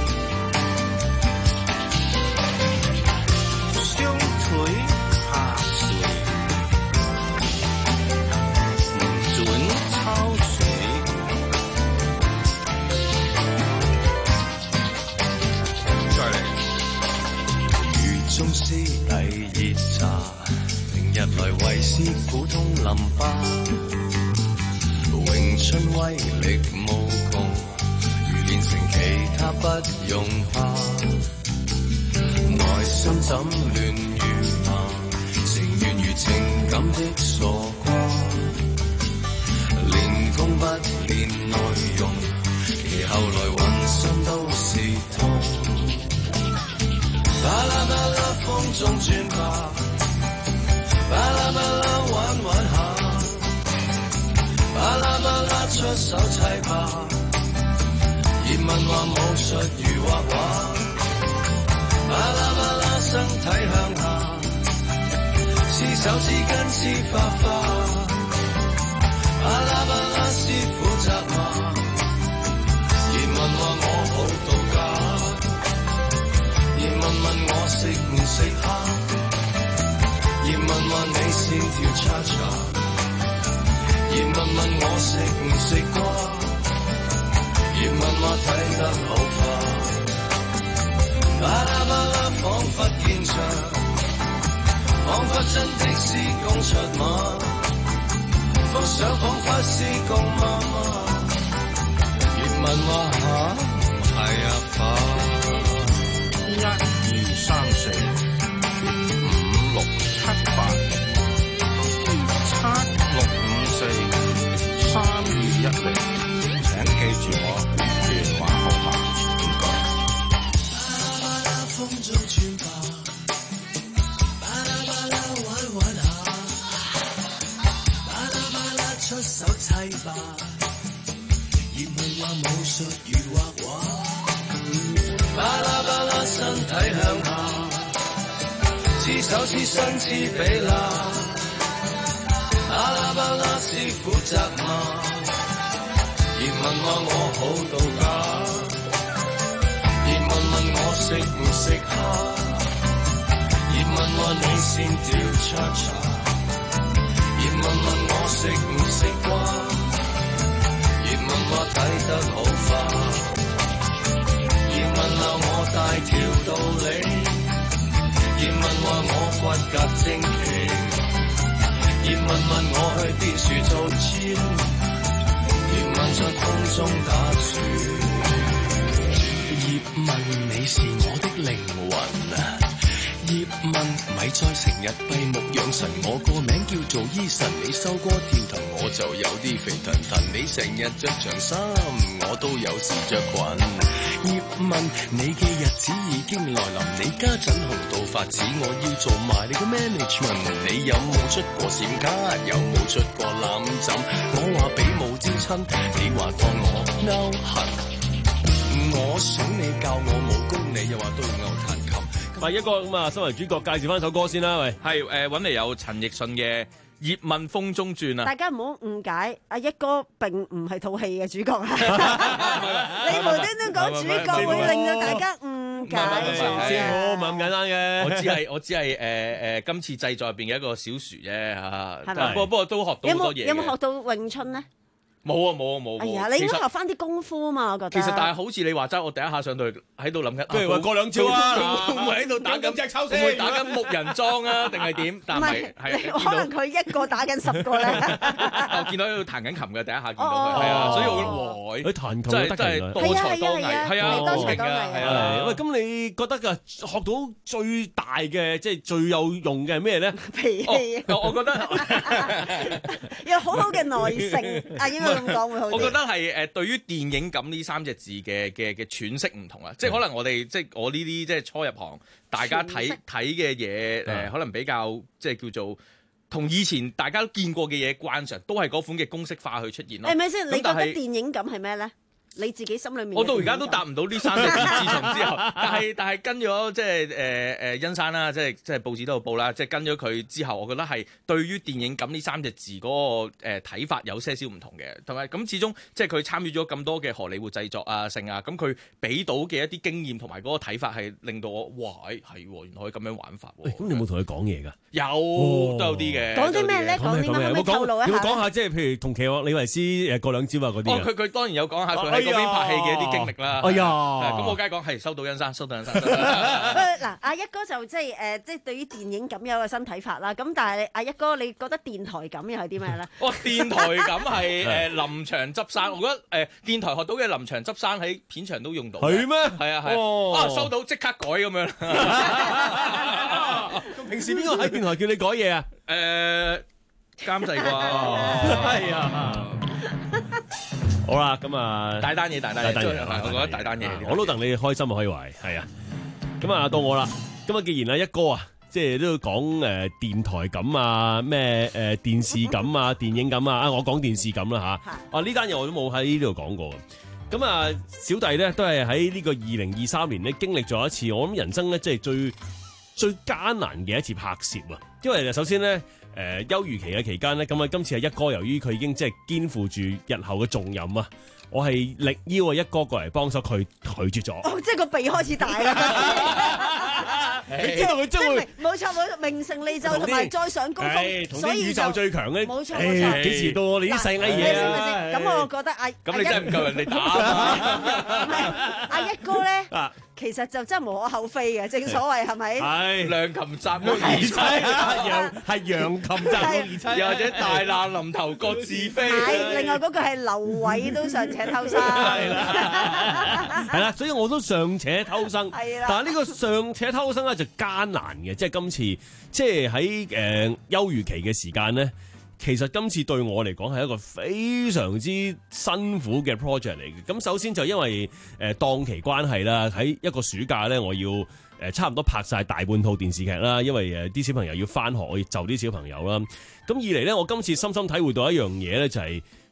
雙腿下垂，唔准抄水。宗師弟熱茶，平日來為師傅通淋巴。詠春威力無窮，如練成其他不用怕。內心怎亂如麻，情願如情感的傻瓜。練功不練內容，其後來渾身都是痛。巴拉巴拉風中轉吧，巴拉巴拉玩玩下，巴拉巴拉出手砌吧。葉問話武術如畫畫，巴拉巴拉身體向下，是手指根似花花。巴拉巴拉師傅責罵，葉問話我好到家。葉問問我食唔食蝦，葉問話你線條叉叉，葉問問我食唔食瓜，葉問話睇得好花。巴拉巴拉彷彿見場，彷彿真的施工出馬，幅相彷彿施工媽媽。葉問話嚇唔係啊爸。一二三四五六七八，七六五四三二一零，請記住我電話號碼。唔該。巴拉巴拉風中轉吧，巴拉巴拉玩玩下， 術如畫畫，巴拉巴拉身體向下，似手似身似比啦，巴拉巴拉是負責嘛，而問話我好到假，而問問我食唔食蝦，而問話你先調查查，而問問我食唔食瓜，而問話睇得好化，而問下我大條道理，而問話我骨骼精奇，而問問我去邊處做 gym， 而問在風中打轉，葉問你是我的靈魂啊！葉問咪再成日閉目養神，我個名叫做醫神，你收過跳騰我就有啲肥騰騰，你成日着長衫我都有時着裙。葉問你嘅日子已經來臨，你家陣紅到發紫，我要做埋你嘅 management， 你有冇出過閃卡，有冇出過攬枕？我話比武之親，你話當我勾痕，我想你教我武功，你又話對牛彈琴。 喂，一哥咁啊，身為主角，介紹翻首歌先啦，喂， 係誒揾嚟有陳奕迅嘅《葉問風中轉》啊！ 大家唔好誤解，阿一哥並唔係套戲嘅主角啊！你無端端講主角會令到大家誤解。 師傅唔係咁簡單嘅， 我只係我只係誒誒今次製作入邊嘅一個小薯啫嚇， 係咪不過不過都學到好多嘢。 有冇有冇學到詠春咧？ 冇啊冇啊冇！ 哎呀，你應該學翻啲功夫啊嘛，我覺得。 其實但係好似你話齋，我第一下上到去喺度諗緊， 不如話過兩招啊！ 會唔會喺度打緊隻抽先？會唔會打緊木人樁啊？定係點？但係係可能佢一個打緊十個咧。 我見到喺度彈緊琴嘅，第一下見到佢，係啊，所以我覺得哇， 佢彈琴真係真係多才多藝，係啊， 多才多藝係啊。 喂，咁你覺得嘅學到最大嘅即係最有用嘅係咩咧？ 脾氣。 我我覺得有好好嘅耐性，啊應該咁講會好啲。 我覺得係誒對於電影感呢三隻字嘅嘅嘅詮釋唔同啊，即係可能我哋即係我呢啲即係初入行，大家睇睇嘅嘢誒，可能比較即係叫做同以前大家都見過嘅嘢慣常，都係嗰款嘅公式化去出現咯。 係咪先？你覺得電影感係咩咧？你自己心裏面， 我到而家都答唔到呢三隻字。自從之後，但係但係跟咗即係誒誒殷生啦，即係即係報紙都有報啦，即係跟咗佢之後，我覺得係對於電影感呢三隻字嗰個誒睇法有些少唔同嘅，同埋咁始終即係佢參與咗咁多嘅荷里活製作啊、成啊，咁佢俾到嘅一啲經驗同埋嗰個睇法係令到我哇係係原來可以咁樣玩法喎。 咁你有冇同佢講嘢㗎？ 有都有啲嘅。 講啲咩咧？講啲咩？可唔可以透露一下？ 有冇講下即係譬如同奇洛李維斯誒過兩招啊嗰啲？ 哦，佢佢當然有講下佢喺嗰邊拍戲嘅一啲經歷啦。 哎呀， 咁我梗係講係收到殷生，收到殷生。 嗱，阿一哥就即係誒，即係對於電影感有個新睇法啦。咁但係阿一哥，你覺得電台感又係啲咩咧？ 哦，電台感係誒臨場執生，我覺得誒電台學到嘅臨場執生喺片場都用到。 係咩？ 係啊係。啊收到即刻改咁樣。 咁平時邊個喺電台叫你改嘢啊？ 誒監製啩。係啊。 好啦，咁啊， 大單嘢，大單嘢，我覺得大單嘢。 我都戥你開心啊，可以話係啊。咁啊，到我啦。咁啊，既然啊一哥啊，即係都要講誒電台感啊，咩誒電視感啊，電影感啊，啊我講電視感啦吓。啊呢單嘢我都冇喺呢度講過。咁啊，小弟咧都係喺呢個二零二三年咧經歷咗一次，我諗人生咧即係最最艱難嘅一次拍攝啊。因為首先咧。誒休漁期嘅期間咧，咁啊今次係一哥，由於佢已經即係肩負住日後嘅重任啊，我係力邀啊一哥過嚟幫手，佢拒絕咗。 哦，即係個鼻開始大啦！ 你知道佢將會冇錯冇錯，名成利就同埋再上高峰， 所以宇宙最強嘅冇錯冇錯。 幾時到我哋啲細蟻嘢啊？ 咁我覺得阿咁你真係唔夠人哋打啊！ 阿一哥咧。其實就真係無可厚非嘅，正所謂係咪？ 係良禽擇木而棲， 係羊禽擇木而棲， 又或者大難臨頭各自飛。 係，另外嗰句係劉偉都尚且偷生。係啦，係啦，所以我都尚且偷生。 係啦， 但係呢個尚且偷生咧就艱難嘅，即係今次即係喺誒休漁期嘅時間咧。其實今次對我嚟講係一個非常之辛苦嘅 project 嚟嘅。咁首先就因為誒檔期關係啦，喺一個暑假咧，我要誒差唔多拍晒大半套電視劇啦。因為誒啲小朋友要返學，我要就啲小朋友啦。咁二嚟咧，我今次深深體會到一樣嘢咧，就係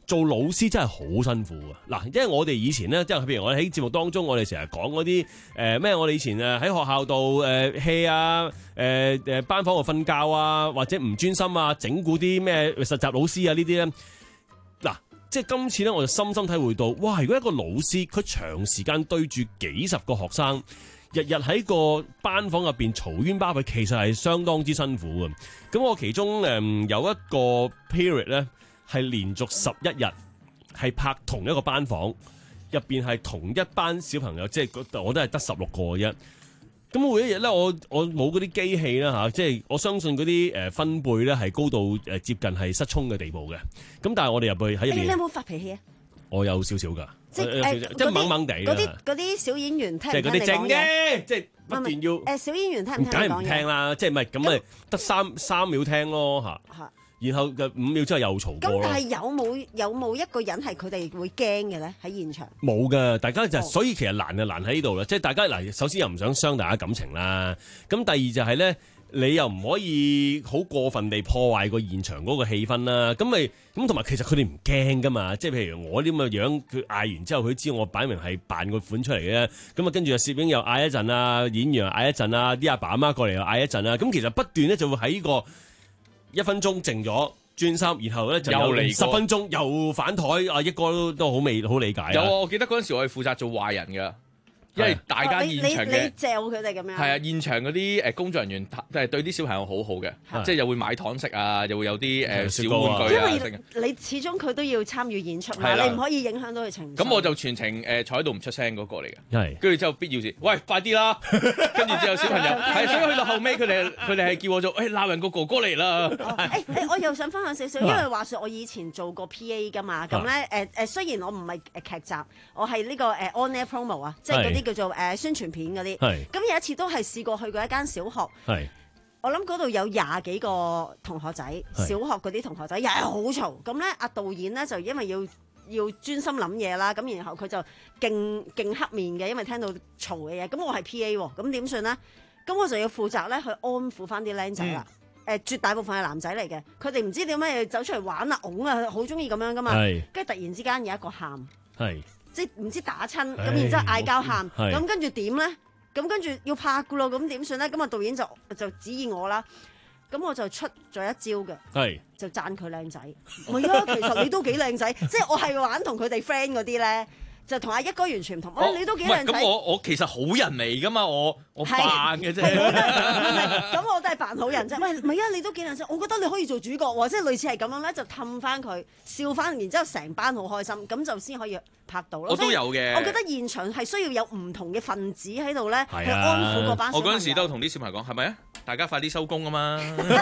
做老師真係好辛苦㗎。嗱，因為我哋以前咧，即係譬如我哋喺節目當中，我哋成日講嗰啲誒咩，我哋以前誒喺學校度誒 hea 啊，誒誒班房度瞓覺啊，或者唔專心啊，整蠱啲咩實習老師啊呢啲咧。嗱，即係今次咧，我就深深體會到，哇！如果一個老師佢長時間對住幾十個學生，日日喺個班房入邊嘈冤巴閉，其實係相當之辛苦嘅。咁我其中誒、嗯、有一個 period 咧，係連續十一日係拍同一個班房，入邊係同一班小朋友，即係我都係得十六個嘅啫。咁每一日咧，我我冇嗰啲機器啦嚇，即係我相信嗰啲誒分貝咧係高到誒接近係失聰嘅地步嘅。咁但係我哋入去喺入邊， 你有冇發脾氣啊？我有少少㗎， 即係誒即係掹掹地嗰啲嗰啲小演員聽唔聽即係嗰啲靜你講嘢？ 嘅，即係不斷要誒小演員聽唔聽梗係唔你講嘢？ 聽啦，即係咪咁咪得三三秒聽咯嚇， 嚇然後嘅五秒之後又嘈過咯。 咁但係有冇有冇一個人係佢哋會驚嘅咧？喺現場冇㗎，大家就哦所以其實難就難喺呢度啦，即係大家嗱，首先又唔想傷大家感情啦，咁第二就係咧，你又唔可以好過分地破壞個現場嗰個氣氛啦，咁咪咁同埋其實佢哋唔驚㗎嘛，即係譬如我啲咁嘅樣，佢嗌完之後佢知我擺明係扮個款出嚟嘅，咁啊跟住啊攝影又嗌一陣啊，演員又嗌一陣啊，啲阿爸阿媽過嚟又嗌一陣啊，咁其實不斷咧就會喺呢個一分鐘靜咗。專心，然後咧就有又嚟過十分鐘又反台，阿一哥都都好未好理解啊。 有啊，我記得嗰陣時我係負責做壞人㗎，因為大家哦你現場嘅你你嚼佢哋咁樣係啊，現場嗰啲誒工作人員係對啲小朋友好好嘅，即係又會買糖食啊，又會有啲誒小玩具啊。 因為你始終佢都要參與演出嘛， 係啦你唔可以影響到佢情緒。 咁我就全程誒坐喺度唔出聲嗰個嚟嘅， 係跟住之後必要時，喂快啲啦！跟住之後小朋友係，所以去到後尾佢哋佢哋係叫我做誒鬧人個哥哥嚟啦。 誒誒，我又想分享少少，因為話說我以前做過 P A 噶嘛，咁咧誒誒，雖然我唔係誒劇集，我係呢個誒 on air promo 啊，即係嗰啲叫做誒宣傳片嗰啲。 係咁有一次都係試過去過一間小學。 係。 我諗嗰度有廿幾個同學仔，小學嗰啲同學仔又係好嘈。咁咧，阿導演咧就因為要要專心諗嘢啦，咁然後佢就勁勁黑面嘅，因為聽到嘈嘅嘢。咁我係 P A 喎，咁點算咧？咁我就要負責咧去安撫翻啲僆仔啦。誒、嗯，絕大部分係男仔嚟嘅，佢哋唔知點解走出嚟玩啊、擁啊，好中意咁樣噶嘛。跟住突然之間有一個喊，即係唔知打親，咁然之後嗌交喊，咁跟住點咧？咁跟住要拍噶咯，咁點算咧？咁啊導演就就指意我啦，咁我就出咗一招嘅， 係就讚佢靚仔。唔係啊，其實你都幾靚仔，即係我係玩同佢哋 friend 嗰啲咧，就同阿一哥完全唔同。喂、哦，你都幾靚仔。 咁我我其實好人嚟噶嘛，我我扮嘅啫。 咁我都係扮好人啫。喂，唔係啊，你都幾靚仔，我覺得你可以做主角喎，即係類似係咁樣咧，就氹翻佢笑翻，然之後成班好開心，咁就先可以拍到咯。 我都有嘅。 我覺得現場係需要有唔同嘅分子喺度咧，去安撫嗰班小朋友。 我嗰陣時都同啲小朋友講，係咪啊？大家快啲收工啊嘛！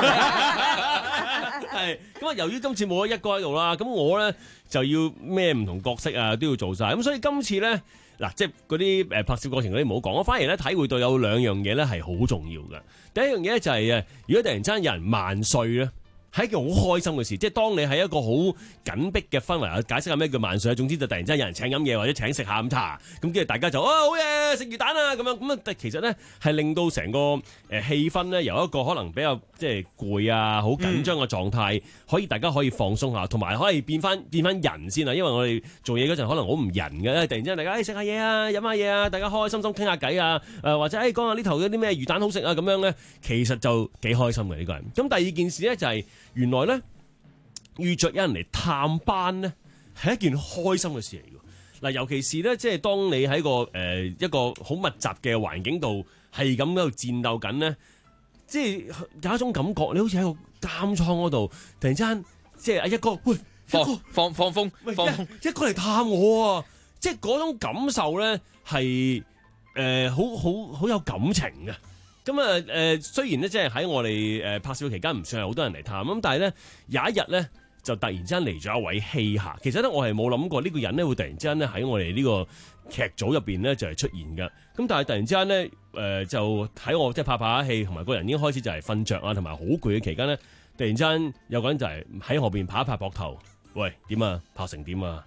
係咁啊！由於今次冇咗一哥喺度啦，咁我咧就要咩唔同角色啊都要做晒，咁所以今次咧嗱，即係嗰啲誒拍攝過程嗰啲唔好講，我反而咧體會到有兩樣嘢咧係好重要嘅。第一樣嘢咧就係誒，如果突然之間有人萬歲咧，係一件好開心嘅事，即係當你喺一個好緊迫嘅氛圍，解釋下咩叫萬歲啊。總之就突然之間有人請飲嘢或者請食下午茶，咁跟住大家就啊好嘢食魚蛋啊咁樣，咁啊其實咧係令到成個誒氣氛咧由一個可能比較即係攰啊好緊張嘅狀態，嗯、可以大家可以放鬆下，同埋可以變翻變翻人先啊。因為我哋做嘢嗰陣可能好唔人嘅，突然之間大家誒食下嘢啊飲下嘢啊，大家開開心心傾下偈啊，誒或者誒講下呢頭嗰啲咩魚蛋好食啊咁樣咧，其實就幾開心嘅呢個人。咁第二件事咧就係、是。原來咧遇着有人嚟探班咧係一件開心嘅事嚟嘅嗱，尤其是咧即係當你喺個誒、呃、一個好密集嘅環境度係咁喺度戰鬥緊咧，即係有一種感覺，你好似喺個監倉嗰度，突然之間即係阿一哥，喂， 放放放風，放風， 一哥嚟探我啊！即係嗰種感受咧係誒好好好有感情嘅。咁啊誒，雖然咧即係喺我哋誒拍攝期間唔算係好多人嚟探，咁但係咧有一日咧就突然之間嚟咗一位稀客。其實咧我係冇諗過呢個人咧會突然之間咧喺我哋呢個劇組入邊咧就係出現㗎。咁但係突然之間咧誒就喺我即係拍拍下戲，同埋個人已經開始就係瞓着啊，同埋好攰嘅期間咧，突然之間有個人就係喺後邊拍一拍膊頭，喂，點啊？拍成點啊？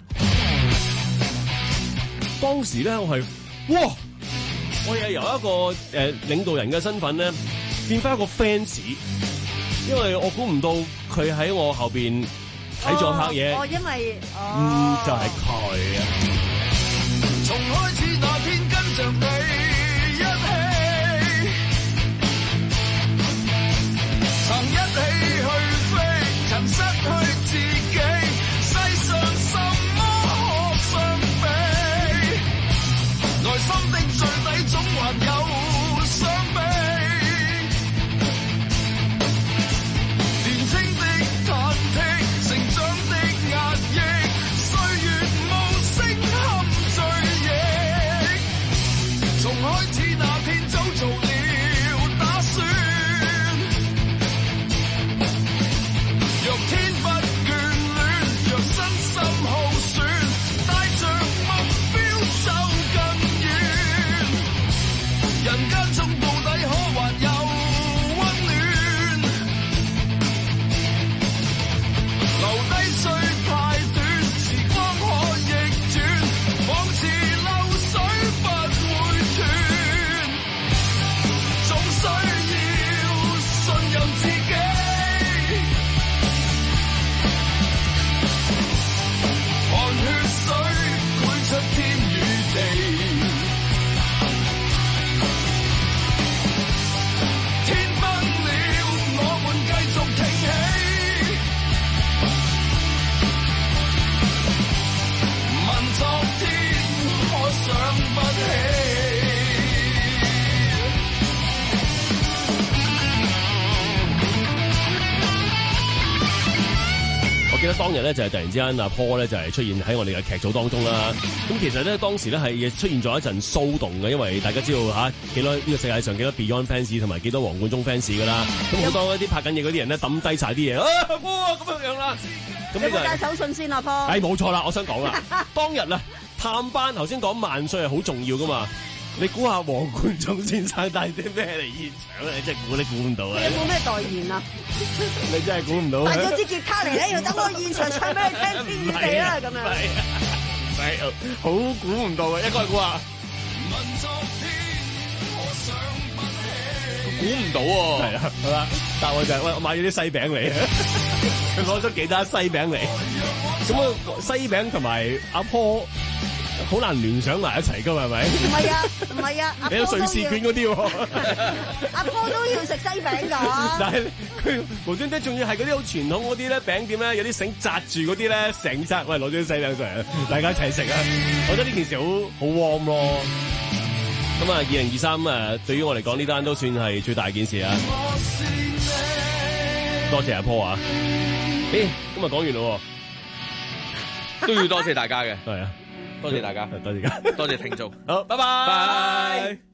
當時咧我係哇！我係由一個誒、呃、領導人嘅身份咧，變翻一個 fans，因為我估唔到佢喺我後邊睇住我拍嘢。 哦，因為哦， 嗯，就係佢啊。 從開始那天跟着你一起，曾一起去飛，曾失去自己，世上什麼可相比？內心的最底總還有傷悲。年輕的忐忑，成長的壓抑，歲月無聲堪醉憶。從開始那天早做了打算，若天不眷戀，若身心耗損，帶着目標走更遠。人間中到底可還有溫暖？留低雖太短，時光可逆轉，仿似流水不會斷。總需要信任自己，汗血水繪出天與地。天崩了，我們繼續挺起。問昨天，可想不起。 我記得當日咧就係突然之間阿 Paul 咧就係出現喺我哋嘅劇組當中啦。咁其實咧當時咧係出現咗一陣騷動嘅，因為大家知道嚇幾多呢個世界上幾多 Beyond fans 同埋幾多黃貫中 fans 噶啦。咁好多一啲拍緊嘢嗰啲人咧抌低晒啲嘢啊！哇咁樣樣啦。咁呢個有冇帶手信先啊 Paul？ 係冇錯啦，我想講啦，當日啊探班頭先講萬歲係好重要噶嘛。你估下黃貫中先生帶啲咩嚟現場啊？你真係估你估唔到啊！ 你有冇咩代言啊？ 你真係估唔到。 帶咗支吉他嚟咧，要等我現場唱俾你聽先地啦，咁樣。 係好估唔到嘅，一個係估下。 估唔到喎。 係啊，好啦，答案就係喂，我買咗啲西餅嚟，佢攞咗幾打西餅嚟。咁啊，西餅同埋阿婆好難聯想埋一齊噶嘛，係咪？ 唔係啊，唔係啊， 你有瑞士卷嗰啲喎。 阿婆都要食西餅㗎。 但係佢無端端仲要係嗰啲好傳統嗰啲咧餅店咧，有啲繩紮住嗰啲咧，成紮喂攞咗啲西餅上嚟，大家一齊食啊！我覺得呢件事好好 warm 咯。咁啊，二零二三啊，對於我嚟講呢單都算係最大件事啊！多謝阿 Paul 啊！誒，今日講完咯， 都要多謝大家嘅， 係啊， 多謝大家， 多謝大家， 多謝聽眾， 好，拜拜。 拜。